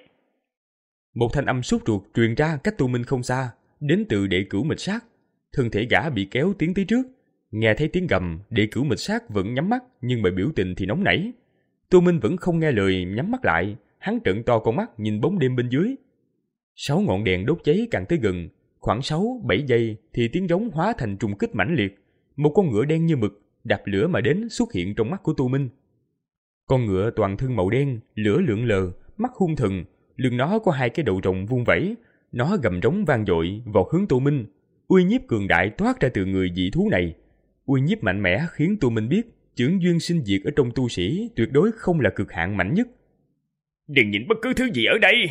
Một thanh âm sốt ruột truyền ra cách Tô Minh không xa, đến từ đệ cửu mịch sát. Thân thể gã bị kéo tiến tới trước. Nghe thấy tiếng gầm, đệ cửu mịch sát vẫn nhắm mắt, nhưng mà biểu tình thì nóng nảy. Tô Minh vẫn không nghe lời, nhắm mắt lại, hắn trợn to con mắt nhìn bóng đêm bên dưới. Sáu ngọn đèn đốt cháy càng tới gần, khoảng sáu, bảy giây thì tiếng rống hóa thành trùng kích mãnh liệt. Một con ngựa đen như mực, đạp lửa mà đến xuất hiện trong mắt của Tô Minh. Con ngựa toàn thân màu đen, lửa lượn lờ, mắt hung thần, lưng nó có hai cái đầu rồng vung vẩy, nó gầm rống vang dội vọt hướng Tô Minh. Uy nhiếp cường đại toát ra từ người dị thú này. Uy nhiếp mạnh mẽ khiến Tô Minh biết chưởng duyên sinh diệt ở trong tu sĩ tuyệt đối không là cực hạn mạnh nhất. Đừng nhìn bất cứ thứ gì ở đây.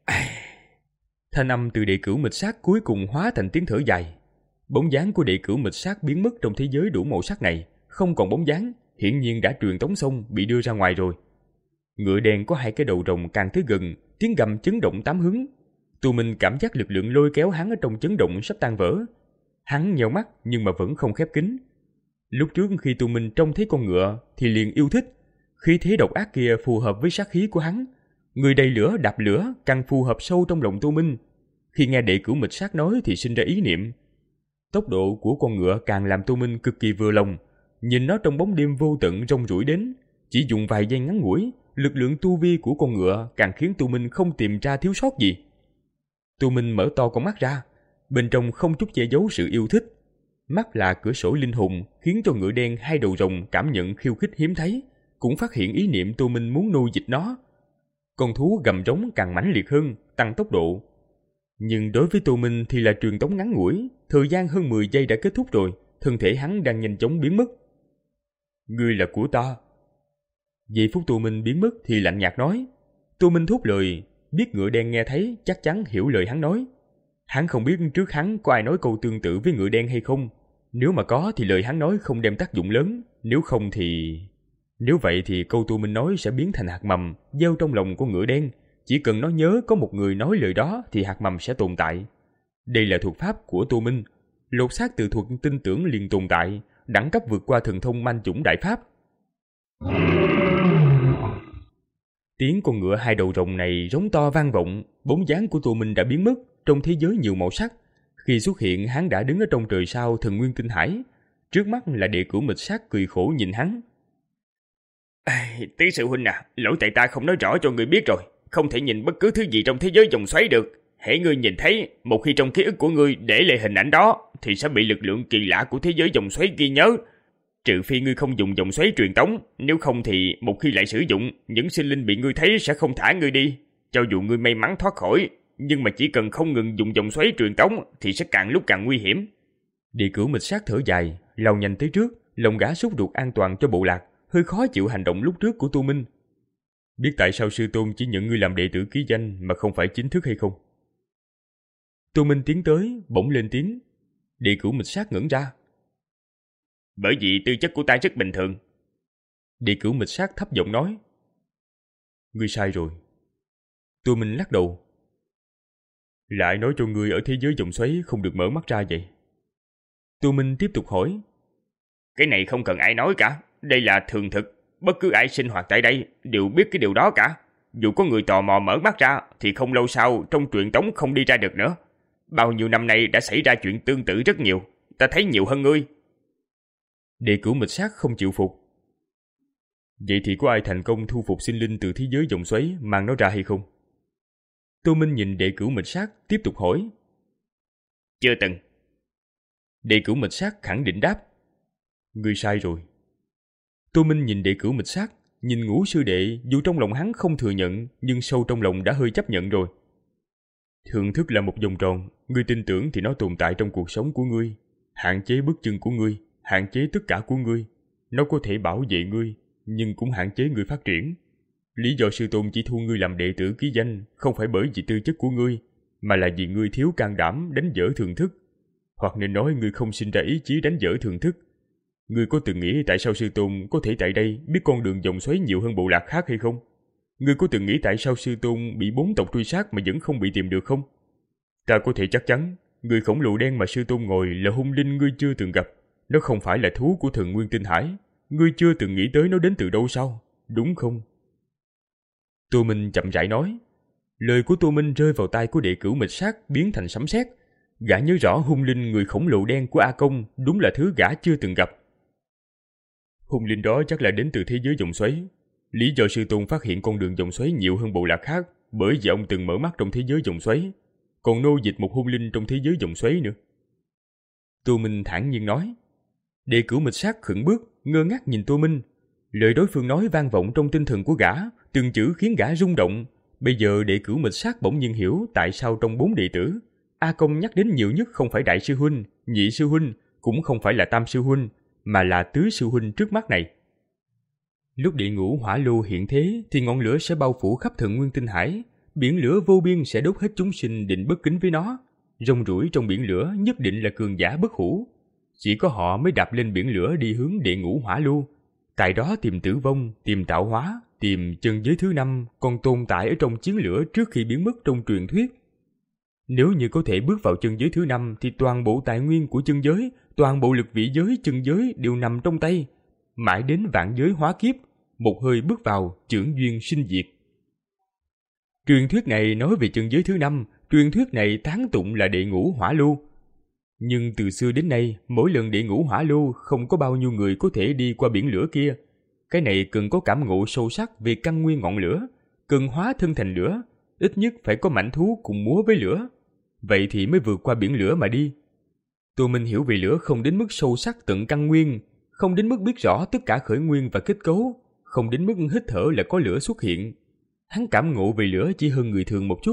Thanh âm từ đệ cửu mịch sát cuối cùng hóa thành tiếng thở dài. Bóng dáng của đệ cửu mịch sát biến mất trong thế giới đủ màu sắc này, không còn bóng dáng, hiển nhiên đã truyền tống xong bị đưa ra ngoài rồi. Ngựa đen có hai cái đầu rồng càng tới gần, tiếng gầm chấn động tám hướng. Tô Minh cảm giác lực lượng lôi kéo hắn ở trong chấn động sắp tan vỡ. Hắn nheo mắt nhưng mà vẫn không khép kín. Lúc trước khi Tô Minh trông thấy con ngựa thì liền yêu thích, khí thế độc ác kia phù hợp với sát khí của hắn. Người đầy lửa đạp lửa càng phù hợp sâu trong lòng Tô Minh. Khi nghe đệ cửu mịch sát nói thì sinh ra ý niệm. Tốc độ của con ngựa càng làm Tô Minh cực kỳ vừa lòng. Nhìn nó trong bóng đêm vô tận rong ruổi đến, chỉ dùng vài giây ngắn ngủi, lực lượng tu vi của con ngựa càng khiến Tô Minh không tìm ra thiếu sót gì. Tô Minh mở to con mắt ra, bên trong không chút che giấu sự yêu thích. Mắt là cửa sổ linh hồn, khiến cho ngựa đen hai đầu rồng cảm nhận khiêu khích hiếm thấy, cũng phát hiện ý niệm Tô Minh muốn nuôi dịch nó. Con thú gầm rống càng mãnh liệt hơn, tăng tốc độ. Nhưng đối với Tô Minh thì là truyền tống ngắn ngủi, thời gian hơn mười giây đã kết thúc rồi, thân thể hắn đang nhanh chóng biến mất. Ngươi là của ta. Giây phút Tô Minh biến mất thì lạnh nhạt nói. Tô Minh thốt lời, biết ngựa đen nghe thấy chắc chắn hiểu lời hắn nói. Hắn không biết trước hắn có ai nói câu tương tự với ngựa đen hay không. Nếu mà có thì lời hắn nói không đem tác dụng lớn, nếu không thì... Nếu vậy thì câu Tô Minh nói sẽ biến thành hạt mầm, gieo trong lòng con ngựa đen. Chỉ cần nó nhớ có một người nói lời đó thì hạt mầm sẽ tồn tại. Đây là thuật pháp của Tô Minh. Lột xác từ thuật tin tưởng liền tồn tại, đẳng cấp vượt qua thần thông manh chủng đại pháp. Tiếng con ngựa hai đầu rồng này rống to vang vọng, bóng dáng của Tô Minh đã biến mất trong thế giới nhiều màu sắc. Khi xuất hiện, hắn đã đứng ở trong trời sao thần nguyên tinh hải. Trước mắt là Địa Cửu Mịch Sát cười khổ nhìn hắn. Tứ sư huynh à, lỗi tại ta không nói rõ cho người biết rồi. Không thể nhìn bất cứ thứ gì trong thế giới vòng xoáy được. Hễ ngươi nhìn thấy, một khi trong ký ức của ngươi để lại hình ảnh đó, thì sẽ bị lực lượng kỳ lạ của thế giới vòng xoáy ghi nhớ. Trừ phi ngươi không dùng vòng xoáy truyền tống, nếu không thì một khi lại sử dụng, những sinh linh bị ngươi thấy sẽ không thả ngươi đi. Cho dù ngươi may mắn thoát khỏi, nhưng mà chỉ cần không ngừng dùng vòng xoáy truyền tống thì sẽ càng lúc càng nguy hiểm. Địa Cửu Mịch Sát thở dài, lao nhanh tới trước, lòng gã sốt ruột an toàn cho bộ lạc, hơi khó chịu hành động lúc trước của Tô Minh. Biết tại sao sư tôn chỉ nhận ngươi làm đệ tử ký danh mà không phải chính thức hay không? Tô Minh tiến tới, bỗng lên tiếng. Địa Cửu Mịch Sát ngẩn ra. Bởi vì tư chất của ta rất bình thường. Địa Cửu Mịch Sát thấp giọng nói. Ngươi sai rồi. Tô Minh lắc đầu. Lại nói cho ngươi ở thế giới vòng xoáy không được mở mắt ra vậy? Tô Minh tiếp tục hỏi. Cái này không cần ai nói cả, đây là thường thực. Bất cứ ai sinh hoạt tại đây đều biết cái điều đó cả. Dù có người tò mò mở mắt ra thì không lâu sau trong truyền tống không đi ra được nữa. Bao nhiêu năm nay đã xảy ra chuyện tương tự rất nhiều. Ta thấy nhiều hơn ngươi. Địa Cửu Mịch Sát không chịu phục. Vậy thì có ai thành công thu phục sinh linh từ thế giới vòng xoáy mang nó ra hay không? Tô Minh nhìn Địa Cửu Mịch Sát tiếp tục hỏi. Chưa từng. Địa Cửu Mịch Sát khẳng định đáp. Ngươi sai rồi. Tô Minh nhìn Địa Cửu Mịch Sát, nhìn Ngũ sư đệ, dù trong lòng hắn không thừa nhận, nhưng sâu trong lòng đã hơi chấp nhận rồi. Thượng thức là một vòng tròn, ngươi tin tưởng thì nó tồn tại trong cuộc sống của ngươi, hạn chế bước chân của ngươi, hạn chế tất cả của ngươi. Nó có thể bảo vệ ngươi, nhưng cũng hạn chế ngươi phát triển. Lý do sư tôn chỉ thu ngươi làm đệ tử ký danh không phải bởi vì tư chất của ngươi, mà là vì ngươi thiếu can đảm đánh dỡ thượng thức. Hoặc nên nói ngươi không sinh ra ý chí đánh dỡ thượng thức. Ngươi có từng nghĩ tại sao sư tôn có thể tại đây biết con đường vòng xoáy nhiều hơn bộ lạc khác hay không? Ngươi có từng nghĩ tại sao sư tôn bị bốn tộc truy sát mà vẫn không bị tìm được không? Ta có thể chắc chắn, người khổng lồ đen mà sư tôn ngồi là hung linh ngươi chưa từng gặp. Nó không phải là thú của thần nguyên tinh hải. Ngươi chưa từng nghĩ tới nó đến từ đâu sao? Đúng không? Tô Minh chậm rãi nói. Lời của Tô Minh rơi vào tai của Địa Cửu Mịch Sát biến thành sấm sét. Gã nhớ rõ hung linh người khổng lồ đen của A Công đúng là thứ gã chưa từng gặp. Hung linh đó chắc là đến từ thế giới vòng xoáy. Lý do sư tôn phát hiện con đường vòng xoáy nhiều hơn bộ lạc khác bởi vì ông từng mở mắt trong thế giới vòng xoáy, còn nô dịch một hung linh trong thế giới vòng xoáy nữa. Tô Minh thản nhiên nói. Địa Cửu Mịch Sát khựng bước, ngơ ngác nhìn Tô Minh. Lời đối phương nói vang vọng trong tinh thần của gã, từng chữ khiến gã rung động. Bây giờ Địa Cửu Mịch Sát bỗng nhiên hiểu tại sao trong bốn đệ tử, A Công nhắc đến nhiều nhất không phải đại sư huynh, nhị sư huynh, cũng không phải là tam sư huynh, mà là tứ sư huynh trước mắt này. Lúc địa ngũ hỏa lô hiện thế thì ngọn lửa sẽ bao phủ khắp thần nguyên tinh hải, biển lửa vô biên sẽ đốt hết chúng sinh định bất kính với nó. Rong ruổi trong biển lửa nhất định là cường giả bất hủ. Chỉ có họ mới đạp lên biển lửa đi hướng địa ngũ hỏa lô. Tại đó tìm tử vong, tìm tạo hóa, tìm chân giới thứ năm còn tồn tại ở trong chiến lửa trước khi biến mất trong truyền thuyết. Nếu như có thể bước vào chân giới thứ năm thì toàn bộ tài nguyên của chân giới, toàn bộ lực vị giới chân giới đều nằm trong tay. Mãi đến vạn giới hóa kiếp, một hơi bước vào chưởng duyên sinh diệt. Truyền thuyết này nói về chân giới thứ năm, truyền thuyết này tán tụng là địa ngũ hỏa lô. Nhưng từ xưa đến nay, mỗi lần địa ngũ hỏa lô không có bao nhiêu người có thể đi qua biển lửa kia. Cái này cần có cảm ngộ sâu sắc về căn nguyên ngọn lửa, cần hóa thân thành lửa, ít nhất phải có mãnh thú cùng múa với lửa. Vậy thì mới vượt qua biển lửa mà đi. Tô Minh hiểu về lửa không đến mức sâu sắc tận căn nguyên, không đến mức biết rõ tất cả khởi nguyên và kết cấu, không đến mức hít thở là có lửa xuất hiện. Hắn cảm ngộ về lửa chỉ hơn người thường một chút,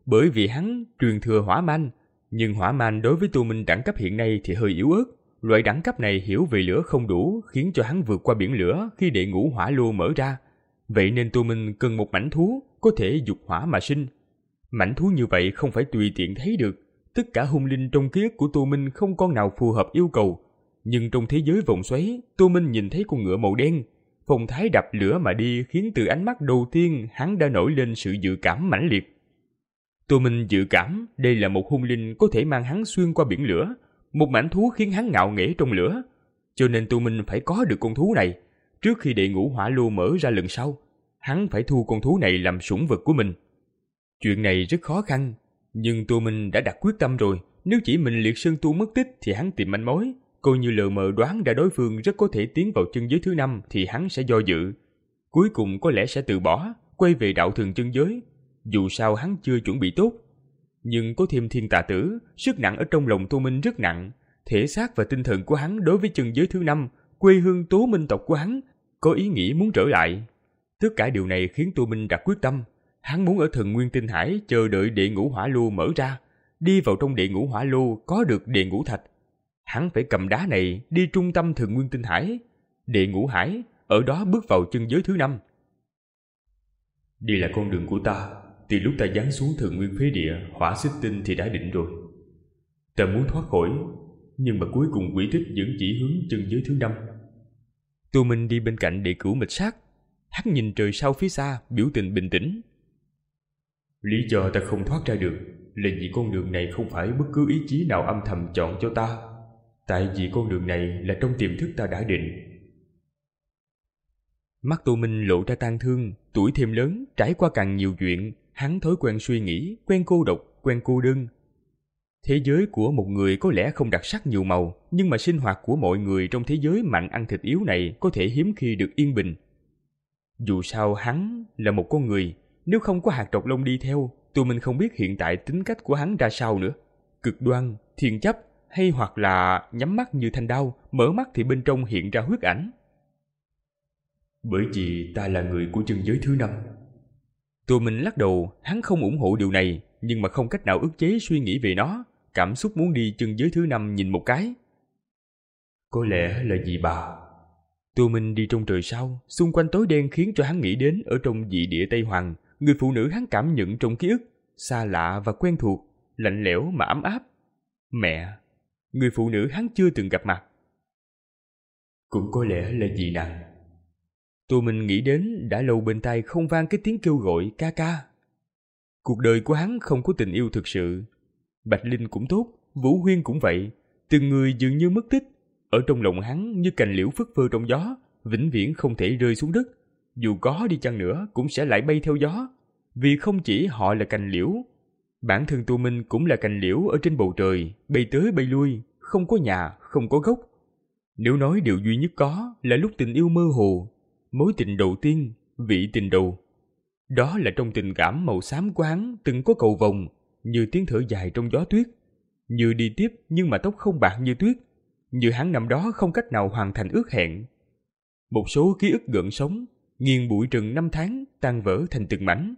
bởi vì hắn truyền thừa hỏa man, nhưng hỏa man đối với Tô Minh đẳng cấp hiện nay thì hơi yếu ớt. Loại đẳng cấp này hiểu về lửa không đủ, khiến cho hắn vượt qua biển lửa khi đệ ngũ hỏa lô mở ra. Vậy nên Tô Minh cần một mãnh thú có thể dục hỏa mà sinh. Mãnh thú như vậy không phải tùy tiện thấy được. Tất cả hung linh trong ký ức của Tô Minh không con nào phù hợp yêu cầu. Nhưng trong thế giới vòng xoáy, Tô Minh nhìn thấy con ngựa màu đen. Phong thái đạp lửa mà đi khiến từ ánh mắt đầu tiên hắn đã nổi lên sự dự cảm mãnh liệt. Tô Minh dự cảm đây là một hung linh có thể mang hắn xuyên qua biển lửa, một mãnh thú khiến hắn ngạo nghễ trong lửa. Cho nên Tô Minh phải có được con thú này. Trước khi đệ ngũ hỏa lô mở ra lần sau, hắn phải thu con thú này làm sủng vật của mình. Chuyện này rất khó khăn, nhưng Tô Minh đã đặt quyết tâm rồi. Nếu chỉ mình Liệt Sơn Tu mất tích thì hắn tìm manh mối, coi như lờ mờ đoán ra đối phương rất có thể tiến vào chân giới thứ năm thì hắn sẽ do dự. Cuối cùng có lẽ sẽ từ bỏ, quay về đạo thường chân giới. Dù sao hắn chưa chuẩn bị tốt. Nhưng có thêm thiên tà tử, sức nặng ở trong lòng Tô Minh rất nặng. Thể xác và tinh thần của hắn đối với chân giới thứ năm, quê hương Tố Minh tộc của hắn, có ý nghĩ muốn trở lại. Tất cả điều này khiến Tô Minh đặt quyết tâm. Hắn muốn ở Thần Nguyên Tinh Hải chờ đợi đệ ngũ hỏa lô mở ra, đi vào trong đệ ngũ hỏa lô có được đệ ngũ thạch. Hắn phải cầm đá này đi trung tâm Thần Nguyên Tinh Hải, đệ ngũ hải, ở đó bước vào chân giới thứ năm. Đi là con đường của ta, từ lúc ta giáng xuống Thần Nguyên Phế Địa, hỏa xích tinh thì đã định rồi. Ta muốn thoát khỏi, nhưng mà cuối cùng quỷ tích vẫn chỉ hướng chân giới thứ năm. Tô Minh đi bên cạnh đệ cửu mịch sát. Hắn nhìn trời sao phía xa, biểu tình bình tĩnh. Lý do ta không thoát ra được là vì con đường này không phải bất cứ ý chí nào âm thầm chọn cho ta. Tại vì con đường này là trong tiềm thức ta đã định. Mắt Tô Minh lộ ra tang thương. Tuổi thêm lớn, trải qua càng nhiều chuyện, hắn thói quen suy nghĩ, quen cô độc, quen cô đơn. Thế giới của một người có lẽ không đặc sắc nhiều màu, nhưng mà sinh hoạt của mọi người trong thế giới mạnh ăn thịt yếu này có thể hiếm khi được yên bình. Dù sao hắn là một con người, nếu không có hạt trọc lông đi theo, Tô Minh không biết hiện tại tính cách của hắn ra sao nữa. Cực đoan, thiên chấp, hay hoặc là nhắm mắt như thanh đao, mở mắt thì bên trong hiện ra huyết ảnh. Bởi vì ta là người của chân giới thứ năm. Tô Minh lắc đầu, hắn không ủng hộ điều này, nhưng mà không cách nào ức chế suy nghĩ về nó, cảm xúc muốn đi chân giới thứ năm nhìn một cái. Có lẽ là vì bà. Tô Minh đi trong trời sao, xung quanh tối đen khiến cho hắn nghĩ đến ở trong dị địa Tây Hoàng, người phụ nữ hắn cảm nhận trong ký ức, xa lạ và quen thuộc, lạnh lẽo mà ấm áp. Mẹ, người phụ nữ hắn chưa từng gặp mặt. Cũng có lẽ là vì nàng. Tô Minh nghĩ đến đã lâu bên tai không vang cái tiếng kêu gọi ca ca. Cuộc đời của hắn không có tình yêu thực sự. Bạch Linh cũng tốt, Vũ Huyên cũng vậy, từng người dường như mất tích. Ở trong lòng hắn như cành liễu phất phơ trong gió, vĩnh viễn không thể rơi xuống đất. Dù có đi chăng nữa cũng sẽ lại bay theo gió. Vì không chỉ họ là cành liễu, bản thân Tô Minh cũng là cành liễu ở trên bầu trời, bay tới bay lui, không có nhà, không có gốc. Nếu nói điều duy nhất có là lúc tình yêu mơ hồ, mối tình đầu tiên, vị tình đầu. Đó là trong tình cảm màu xám của hắn từng có cầu vồng, như tiếng thở dài trong gió tuyết, như đi tiếp nhưng mà tóc không bạc như tuyết, như hắn năm đó không cách nào hoàn thành ước hẹn. Một số ký ức gợn sóng, nghiền bụi trần năm tháng, tan vỡ thành từng mảnh.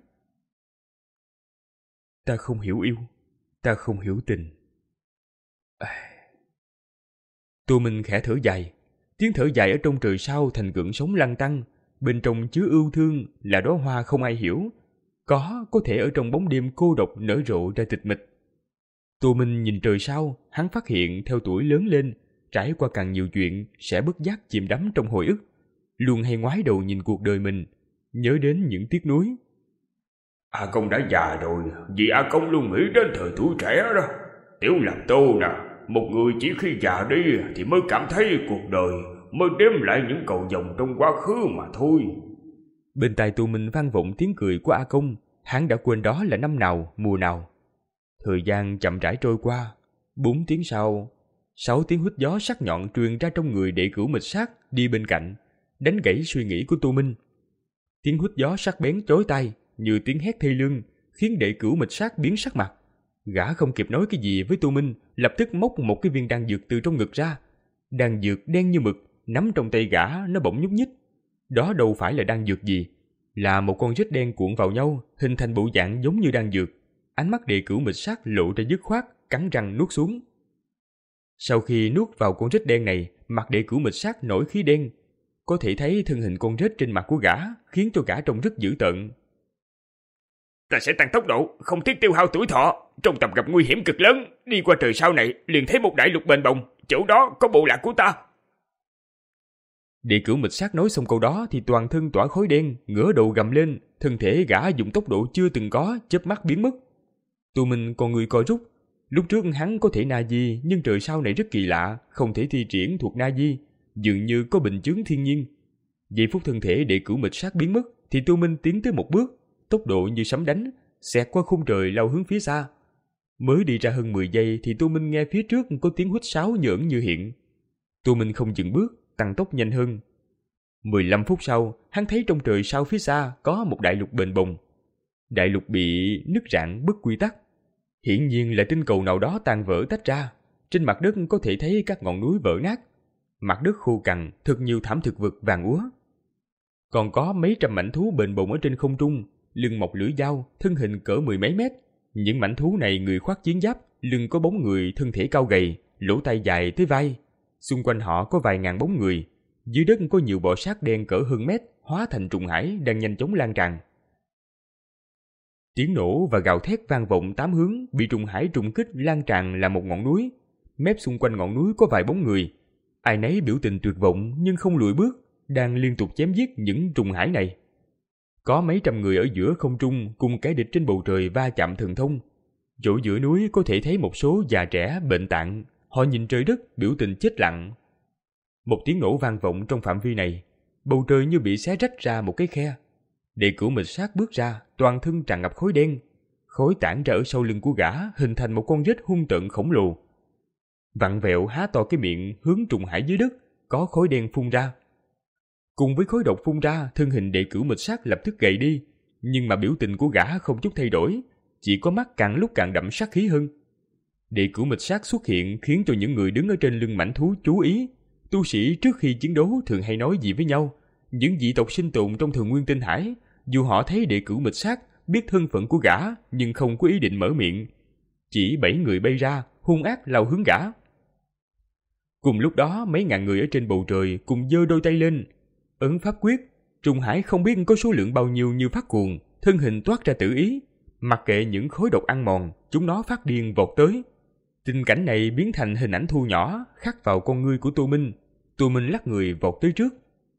Ta không hiểu yêu, ta không hiểu tình. À... Tô Minh khẽ thở dài, tiếng thở dài ở trong trời sao thành gợn sóng lăn tăn, bên trong chứa ưu thương là đóa hoa không ai hiểu, có có thể ở trong bóng đêm cô độc nở rộ ra tịch mịch. Tô Minh nhìn trời sao, hắn phát hiện theo tuổi lớn lên, trải qua càng nhiều chuyện sẽ bất giác chìm đắm trong hồi ức, luôn hay ngoái đầu nhìn cuộc đời mình, nhớ đến những tiếc nuối. A Công đã già rồi, vì A Công luôn nghĩ đến thời tuổi trẻ đó. Tiểu Lạc Tô nè, một người chỉ khi già đi thì mới cảm thấy cuộc đời, mới đếm lại những cầu vồng trong quá khứ mà thôi. Bên tai Tô Minh vang vọng tiếng cười của A Công, hắn đã quên đó là năm nào, mùa nào. Thời gian chậm rãi trôi qua, bốn tiếng sau, sáu tiếng huýt gió sắc nhọn truyền ra trong người đệ cửu mịch sát đi bên cạnh, đánh gãy suy nghĩ của Tô Minh. Tiếng huýt gió sắc bén chói tai như tiếng hét thê lương, khiến đệ cửu mịch sát biến sắc mặt. Gã không kịp nói cái gì với Tô Minh, lập tức móc một cái viên đan dược từ trong ngực ra. Đan dược đen như mực, nắm trong tay gã nó bỗng nhúc nhích. Đó đâu phải là đan dược gì, là một con rết đen cuộn vào nhau, hình thành bộ dạng giống như đan dược. ánh mắt Đệ Cửu Mịch Sát lộ ra dứt khoát, cắn răng nuốt xuống. Sau khi nuốt vào con rết đen này, mặt Đệ Cửu Mịch Sát nổi khí đen. Có thể thấy thân hình con rết trên mặt của gã khiến cho gã trông rất dữ tợn. Ta sẽ tăng tốc độ, không tiếc tiêu hao tuổi thọ. Trong tầm gặp nguy hiểm cực lớn, đi qua trời sao này liền thấy một đại lục bền bồng, chỗ đó có bộ lạc của ta. Đệ Cửu Mịch Sát nói xong câu đó thì toàn thân tỏa khói đen, ngửa đầu gầm lên, thân thể gã dùng tốc độ chưa từng có, chớp mắt biến mất. Tô Minh con người co rút. Lúc trước hắn có thể na di, nhưng trời sao này rất kỳ lạ, không thể thi triển thuộc na di, dường như có bệnh chướng thiên nhiên. Giây phút thân thể Đệ Cửu Mịch Sát biến mất, thì Tô Minh tiến tới một bước, tốc độ như sấm đánh, xẹt qua khung trời lao hướng phía xa. Mới đi ra hơn mười giây thì Tô Minh nghe phía trước có tiếng huýt sáo nhởn như hiện. Tô Minh không dừng bước, tăng tốc nhanh hơn. mười lăm phút sau, hắn thấy trong trời sao phía xa có một đại lục bền bồng. Đại lục bị nứt rạn bất quy tắc. Hiển nhiên là tinh cầu nào đó tan vỡ tách ra. Trên mặt đất có thể thấy các ngọn núi vỡ nát. Mặt đất khô cằn, thật nhiều thảm thực vật vàng úa. Còn có mấy trăm mảnh thú bền bồng ở trên không trung, lưng mọc lưỡi dao, thân hình cỡ mười mấy mét. Những mảnh thú này người khoác chiến giáp, lưng có bóng người, thân thể cao gầy, lỗ tai dài tới vai. Xung quanh họ có vài ngàn bóng người. Dưới đất có nhiều bọ sát đen cỡ hơn mét, hóa thành trùng hải đang nhanh chóng lan tràn. Tiếng nổ và gào thét vang vọng tám hướng, bị trùng hải trùng kích lan tràn là một ngọn núi. Mép xung quanh ngọn núi có vài bóng người. Ai nấy biểu tình tuyệt vọng nhưng không lùi bước, đang liên tục chém giết những trùng hải này. Có mấy trăm người ở giữa không trung cùng kẻ địch trên bầu trời va chạm thần thông. Chỗ giữa núi có thể thấy một số già trẻ bệnh tạng. Họ nhìn trời đất, biểu tình chết lặng. Một tiếng nổ vang vọng trong phạm vi này. Bầu trời như bị xé rách ra một cái khe. Đệ Cửu Mịch Sát bước ra, toàn thân tràn ngập khói đen. Khói tản ra ở sau lưng của gã, hình thành một con rết hung tợn khổng lồ. Vặn vẹo há to cái miệng hướng trùng hải dưới đất, có khói đen phun ra. Cùng với khói độc phun ra, thân hình Đệ Cửu Mịch Sát lập tức gầy đi, nhưng mà biểu tình của gã không chút thay đổi, chỉ có mắt càng lúc càng đậm sát khí hơn. Đệ Cửu Mịch Sát xuất hiện khiến cho những người đứng ở trên lưng mãnh thú chú ý. Tu sĩ trước khi chiến đấu thường hay nói gì với nhau. Những dị tộc sinh tồn trong Thần Nguyên Tinh Hải, dù họ thấy Đệ Cửu Mịch Sát, biết thân phận của gã, nhưng không có ý định mở miệng. Chỉ bảy người bay ra, hung ác lao hướng gã. Cùng lúc đó, mấy ngàn người ở trên bầu trời cùng giơ đôi tay lên, ấn pháp quyết. Trùng hải không biết có số lượng bao nhiêu như phát cuồng, thân hình toát ra tự ý. Mặc kệ những khối độc ăn mòn, chúng nó phát điên vọt tới. Tình cảnh này biến thành hình ảnh thu nhỏ, khắc vào con ngươi của Tô Minh. Tô Minh lắc người vọt tới trước.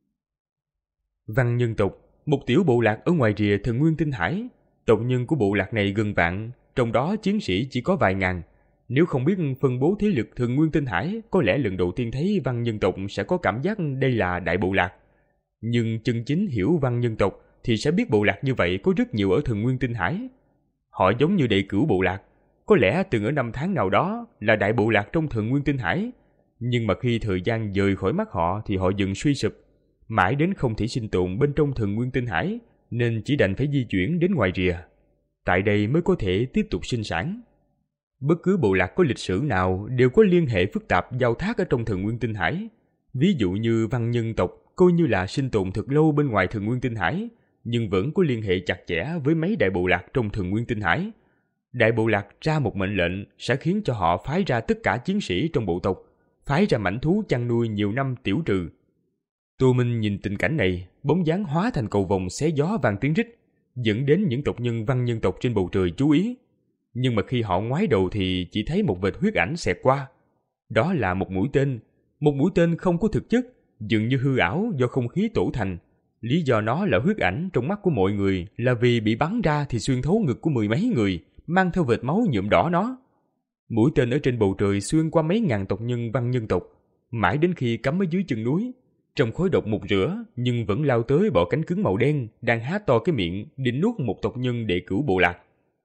Văn nhân tộc, một tiểu bộ lạc ở ngoài rìa Thần Nguyên Tinh Hải. Tộc nhân của bộ lạc này gần vạn, trong đó chiến sĩ chỉ có vài ngàn. Nếu không biết phân bố thế lực Thần Nguyên Tinh Hải, có lẽ lần đầu tiên thấy văn nhân tộc sẽ có cảm giác đây là đại bộ lạc. Nhưng chân chính hiểu văn nhân tộc thì sẽ biết bộ lạc như vậy có rất nhiều ở Thần Nguyên Tinh Hải. Họ giống như Đệ Cửu bộ lạc, có lẽ từng ở năm tháng nào đó là đại bộ lạc trong Thần Nguyên Tinh Hải. Nhưng mà khi thời gian rời khỏi mắt họ thì họ dần suy sụp, mãi đến không thể sinh tồn bên trong Thần Nguyên Tinh Hải, nên chỉ đành phải di chuyển đến ngoài rìa. Tại đây mới có thể tiếp tục sinh sản. Bất cứ bộ lạc có lịch sử nào đều có liên hệ phức tạp giao thác ở trong Thần Nguyên Tinh Hải. Ví dụ như văn nhân tộc coi như là sinh tồn thật lâu bên ngoài Thần Nguyên Tinh Hải, nhưng vẫn có liên hệ chặt chẽ với mấy đại bộ lạc trong Thần Nguyên Tinh Hải. Đại bộ lạc ra một mệnh lệnh sẽ khiến cho họ phái ra tất cả chiến sĩ trong bộ tộc, phái ra mãnh thú chăn nuôi nhiều năm tiểu trừ. Tô Minh nhìn tình cảnh này, bóng dáng hóa thành cầu vồng xé gió vang tiếng rít, dẫn đến những tộc nhân văn nhân tộc trên bầu trời chú ý. Nhưng mà khi họ ngoái đầu thì chỉ thấy một vệt huyết ảnh xẹt qua. Đó là một mũi tên, một mũi tên không có thực chất, dường như hư ảo do không khí tổ thành. Lý do nó là huyết ảnh trong mắt của mọi người là vì bị bắn ra thì xuyên thấu ngực của mười mấy người, mang theo vệt máu nhuộm đỏ nó. Mũi tên ở trên bầu trời xuyên qua mấy ngàn tộc nhân văn nhân tộc, mãi đến khi cắm ở dưới chân núi. Trong khói độc mục rửa nhưng vẫn lao tới bọ cánh cứng màu đen đang há to cái miệng định nuốt một tộc nhân Đệ Cửu bộ lạc.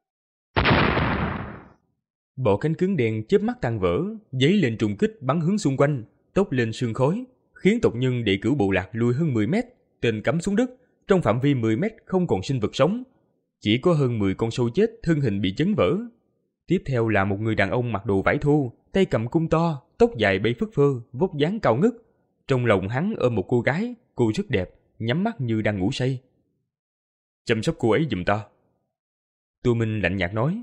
Bọ cánh cứng đen chớp mắt tan vỡ, giấy lên trùng kích bắn hướng xung quanh, tốc lên sương khói, khiến tộc nhân Đệ Cửu bộ lạc lùi hơn mười mét, tên cắm xuống đất. Trong phạm vi mười mét không còn sinh vật sống, chỉ có hơn mười con sâu chết thân hình bị chấn vỡ. Tiếp theo là một người đàn ông mặc đồ vải thô, tay cầm cung to, tóc dài bay phất phơ, vóc dáng cao ngất. Trong lòng hắn ôm một cô gái, cô rất đẹp, nhắm mắt như đang ngủ say. Chăm sóc cô ấy giùm ta. Tô Minh lạnh nhạt nói.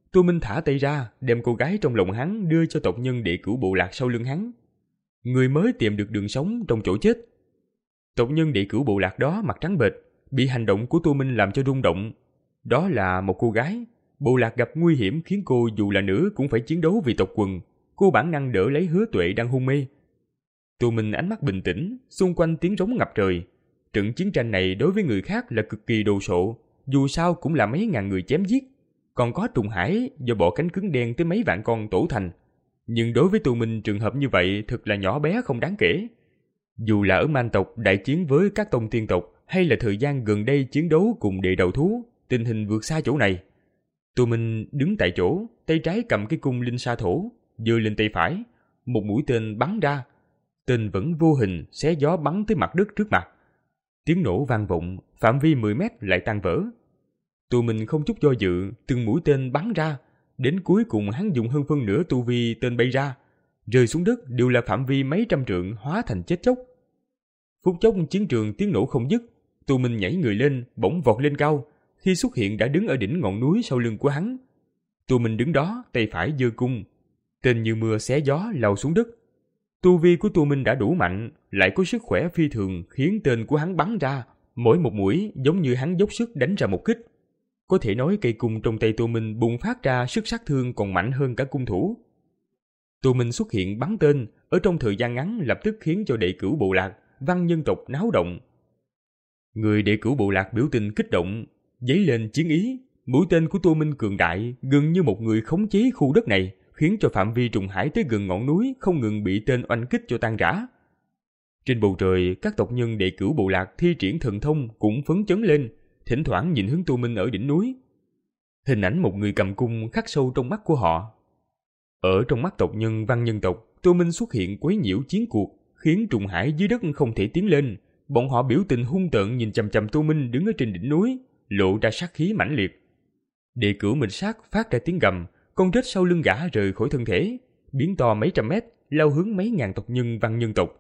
Tô Minh thả tay ra, đem cô gái trong lòng hắn đưa cho tộc nhân đệ cửu bộ lạc sau lưng hắn. Người mới tìm được đường sống trong chỗ chết. Tộc nhân đệ cửu bộ lạc đó mặt trắng bệch, bị hành động của Tô Minh làm cho rung động. Đó là một cô gái. Bộ lạc gặp nguy hiểm khiến cô dù là nữ cũng phải chiến đấu vì tộc quần. Cô bản năng đỡ lấy Hứa Tuệ đang hôn mê. Tô Minh ánh mắt bình tĩnh, xung quanh tiếng rống ngập trời. Trận chiến tranh này đối với người khác là cực kỳ đồ sộ, dù sao cũng là mấy ngàn người chém giết. Còn có trùng hải do bộ cánh cứng đen tới mấy vạn con tổ thành. Nhưng đối với Tô Minh trường hợp như vậy thật là nhỏ bé không đáng kể. Dù là ở Man tộc đại chiến với các tông tiên tộc hay là thời gian gần đây chiến đấu cùng đệ đầu thú, tình hình vượt xa chỗ này. Tô Minh đứng tại chỗ, tay trái cầm cái cung linh sa thổ, giơ lên tay phải, một mũi tên bắn ra. Tên vẫn vô hình xé gió bắn tới mặt đất trước mặt. Tiếng nổ vang vọng, phạm vi mười mét lại tan vỡ. Tô Minh không chút do dự, từng mũi tên bắn ra, đến cuối cùng hắn dùng hơn phân nửa tu vi tên bay ra, rơi xuống đất đều là phạm vi mấy trăm trượng hóa thành chết chóc. Phút chốc chiến trường tiếng nổ không dứt, Tô Minh nhảy người lên, bỗng vọt lên cao, khi xuất hiện đã đứng ở đỉnh ngọn núi sau lưng của hắn. Tô Minh đứng đó, tay phải giơ cung, tên như mưa xé gió lao xuống đất. Tu vi của Tô Minh đã đủ mạnh, lại có sức khỏe phi thường khiến tên của hắn bắn ra, mỗi một mũi giống như hắn dốc sức đánh ra một kích. Có thể nói cây cung trong tay Tô Minh bùng phát ra sức sát thương còn mạnh hơn cả cung thủ. Tô Minh xuất hiện bắn tên, ở trong thời gian ngắn lập tức khiến cho đệ cửu bộ lạc, văn nhân tộc náo động. Người đệ cửu bộ lạc biểu tình kích động, dấy lên chiến ý. Mũi tên của Tô Minh cường đại, gần như một người khống chế khu đất này, khiến cho phạm vi trùng hải tới gần ngọn núi không ngừng bị tên oanh kích cho tan rã. Trên bầu trời, các tộc nhân đệ cửu bộ lạc thi triển thần thông cũng phấn chấn lên, thỉnh thoảng nhìn hướng Tô Minh ở đỉnh núi. Hình ảnh một người cầm cung khắc sâu trong mắt của họ. Ở trong mắt tộc nhân văn nhân tộc, Tô Minh xuất hiện quấy nhiễu chiến cuộc, khiến trùng hải dưới đất không thể tiến lên. Bọn họ biểu tình hung tợn nhìn chằm chằm Tô Minh đứng ở trên đỉnh núi, lộ ra sát khí mãnh liệt. Đệ cửu Mịch Sát phát ra tiếng gầm, con rết sau lưng gã rời khỏi thân thể, biến to mấy trăm mét, lao hướng mấy ngàn tộc nhân văn nhân tộc.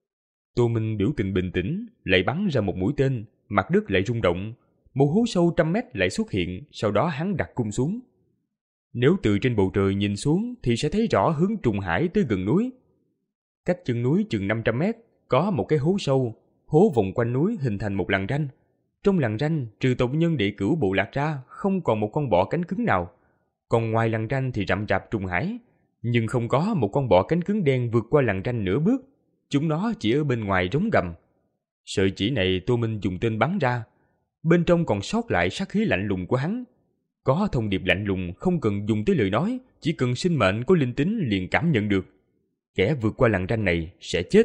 Tô Minh biểu tình bình tĩnh, lại bắn ra một mũi tên, mặt đất lại rung động, một hố sâu trăm mét lại xuất hiện, sau đó hắn đặt cung xuống. Nếu từ trên bầu trời nhìn xuống thì sẽ thấy rõ hướng trùng hải tới gần núi. Cách chân núi chừng năm trăm mét, có một cái hố sâu, hố vòng quanh núi hình thành một lằn ranh. Trong lằn ranh, trừ tộc nhân đệ cửu bộ lạc ra, không còn một con bọ cánh cứng nào. Còn ngoài lằn ranh thì rậm rạp trùng hải, nhưng không có một con bọ cánh cứng đen vượt qua lằn ranh nửa bước. Chúng nó chỉ ở bên ngoài rống gầm. Sợi chỉ này Tô Minh dùng tên bắn ra, bên trong còn sót lại sát khí lạnh lùng của hắn. Có thông điệp lạnh lùng không cần dùng tới lời nói, chỉ cần sinh mệnh có linh tính liền cảm nhận được. Kẻ vượt qua lằn ranh này sẽ chết.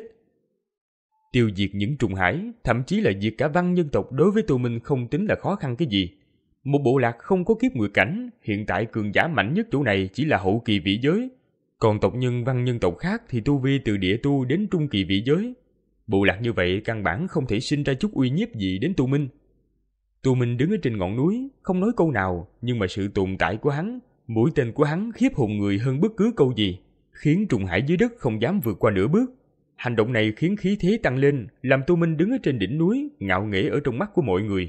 Tiêu diệt những trùng hải, thậm chí là diệt cả văn nhân tộc đối với Tô Minh không tính là khó khăn cái gì. Một bộ lạc không có kiếp nguyệt cảnh, hiện tại cường giả mạnh nhất chỗ này chỉ là hậu kỳ vị giới. Còn tộc nhân văn nhân tộc khác thì tu vi từ địa tu đến trung kỳ vị giới. Bộ lạc như vậy căn bản không thể sinh ra chút uy nhiếp gì đến Tô Minh. Tô Minh đứng ở trên ngọn núi, không nói câu nào, nhưng mà sự tồn tại của hắn, mũi tên của hắn khiếp hồn người hơn bất cứ câu gì, khiến trùng hải dưới đất không dám vượt qua nửa bước. Hành động này khiến khí thế tăng lên, làm Tô Minh đứng ở trên đỉnh núi, ngạo nghễ ở trong mắt của mọi người.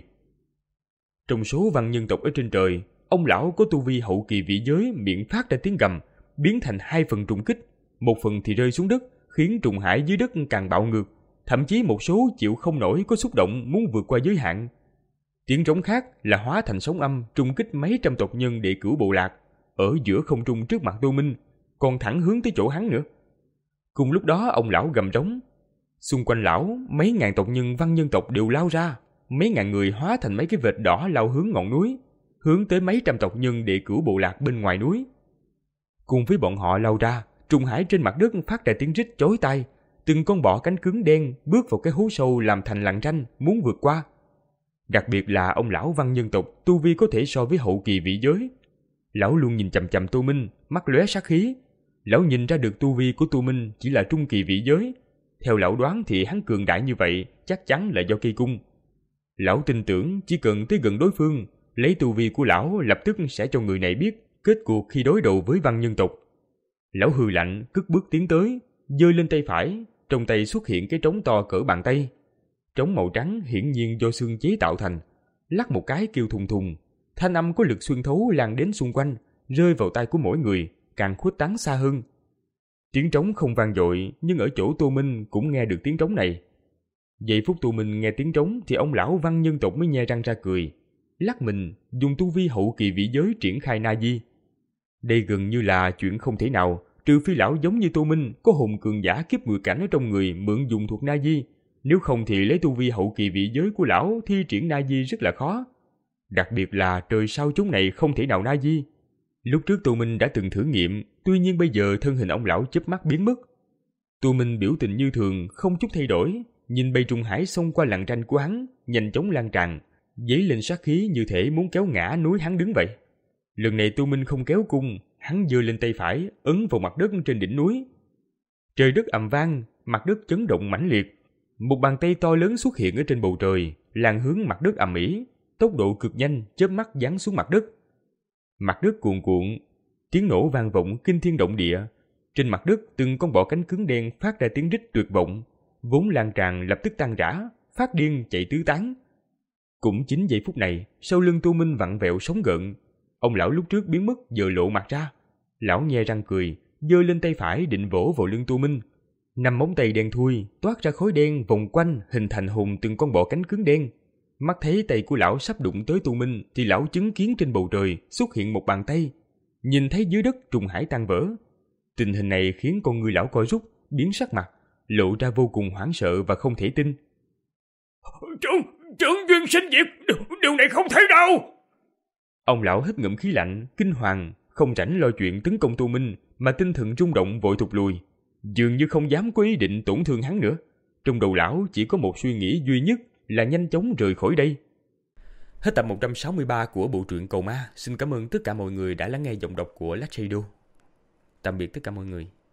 Trong số văn nhân tộc ở trên trời, ông lão có tu vi hậu kỳ vị giới miệng phát ra tiếng gầm, biến thành hai phần trùng kích, một phần thì rơi xuống đất, khiến trùng hải dưới đất càng bạo ngược, thậm chí một số chịu không nổi có xúc động muốn vượt qua giới hạn. Tiếng trống khác là hóa thành sóng âm trùng kích mấy trăm tộc nhân đệ cửu bộ lạc, ở giữa không trung trước mặt Tô Minh, còn thẳng hướng tới chỗ hắn nữa. Cùng lúc đó ông lão gầm trống, xung quanh lão mấy ngàn tộc nhân văn nhân tộc đều lao ra, mấy ngàn người hóa thành mấy cái vệt đỏ lao hướng ngọn núi, hướng tới mấy trăm tộc nhân đệ cửu bộ lạc bên ngoài núi. Cùng với bọn họ lao ra, trùng hải trên mặt đất phát ra tiếng rít chói tai, từng con bọ cánh cứng đen bước vào cái hố sâu làm thành lằn ranh muốn vượt qua. Đặc biệt là ông lão văn nhân tộc tu vi có thể so với hậu kỳ vị giới. Lão luôn nhìn chằm chằm Tô Minh, mắt lóe sát khí. Lão nhìn ra được tu vi của Tô Minh chỉ là trung kỳ vị giới. Theo lão đoán thì hắn cường đại như vậy chắc chắn là do cây cung. Lão tin tưởng chỉ cần tới gần đối phương, lấy tu vi của lão lập tức sẽ cho người này biết kết cuộc khi đối đầu với văn nhân tộc. Lão hừ lạnh cất bước tiến tới, giơ lên tay phải, trong tay xuất hiện cái trống to cỡ bàn tay. Trống màu trắng hiển nhiên do xương chế tạo thành, lắc một cái kêu thùng thùng, thanh âm có lực xuyên thấu lan đến xung quanh, rơi vào tay của mỗi người, càng khuếch tán xa hơn. Tiếng trống không vang dội, nhưng ở chỗ Tô Minh cũng nghe được tiếng trống này. Giây phút Tô Minh nghe tiếng trống thì ông lão văn nhân tộc mới nhe răng ra cười, lắc mình dùng tu vi hậu kỳ vị giới triển khai na di. Đây gần như là chuyện không thể nào, trừ phi lão giống như Tô Minh có hồn cường giả kiếp mười cảnh ở trong người mượn dùng thuộc na di, nếu không thì lấy tu vi hậu kỳ vị giới của lão thi triển na di rất là khó. Đặc biệt là trời sao chúng này không thể nào na di. Lúc trước Tô Minh đã từng thử nghiệm, tuy nhiên bây giờ thân hình ông lão chớp mắt biến mất. Tô Minh biểu tình như thường, không chút thay đổi, nhìn bầy trùng hải xông qua làn tranh của hắn, nhanh chóng lan tràn, dấy lên sát khí như thể muốn kéo ngã núi hắn đứng vậy. Lần này Tô Minh không kéo cung, hắn giơ lên tay phải, ấn vào mặt đất trên đỉnh núi. Trời đất ầm vang, mặt đất chấn động mãnh liệt. Một bàn tay to lớn xuất hiện ở trên bầu trời, lan hướng mặt đất ầm ĩ, tốc độ cực nhanh, chớp mắt giáng xuống mặt đất. Mặt đất cuồn cuộn, tiếng nổ vang vọng kinh thiên động địa. Trên mặt đất từng con bọ cánh cứng đen phát ra tiếng rít tuyệt vọng, vốn lan tràn lập tức tan rã, phát điên chạy tứ tán. Cũng chính giây phút này, sau lưng Tô Minh vặn vẹo sóng gợn. Ông lão lúc trước biến mất giờ lộ mặt ra. Lão nhe răng cười, giơ lên tay phải định vỗ vào lưng Tô Minh. Năm móng tay đen thui toát ra khói đen vòng quanh hình thành hùng từng con bọ cánh cứng đen. Mắt thấy tay của lão sắp đụng tới Tô Minh thì lão chứng kiến trên bầu trời xuất hiện một bàn tay. Nhìn thấy dưới đất trùng hải tan vỡ. Tình hình này khiến con người lão co rút, biến sắc mặt, lộ ra vô cùng hoảng sợ và không thể tin. Trưởng, trưởng duyên sinh diệt, điều, điều này không thể đâu. Ông lão hít ngụm khí lạnh, kinh hoàng, không rảnh lo chuyện tấn công Tô Minh, mà tinh thần rung động vội thụt lùi, dường như không dám có ý định tổn thương hắn nữa. Trong đầu lão chỉ có một suy nghĩ duy nhất là nhanh chóng rời khỏi đây. Hết tập một trăm sáu mươi ba của bộ truyện Cầu Ma. Xin cảm ơn tất cả mọi người đã lắng nghe giọng đọc của Lát Radio. Tạm biệt tất cả mọi người.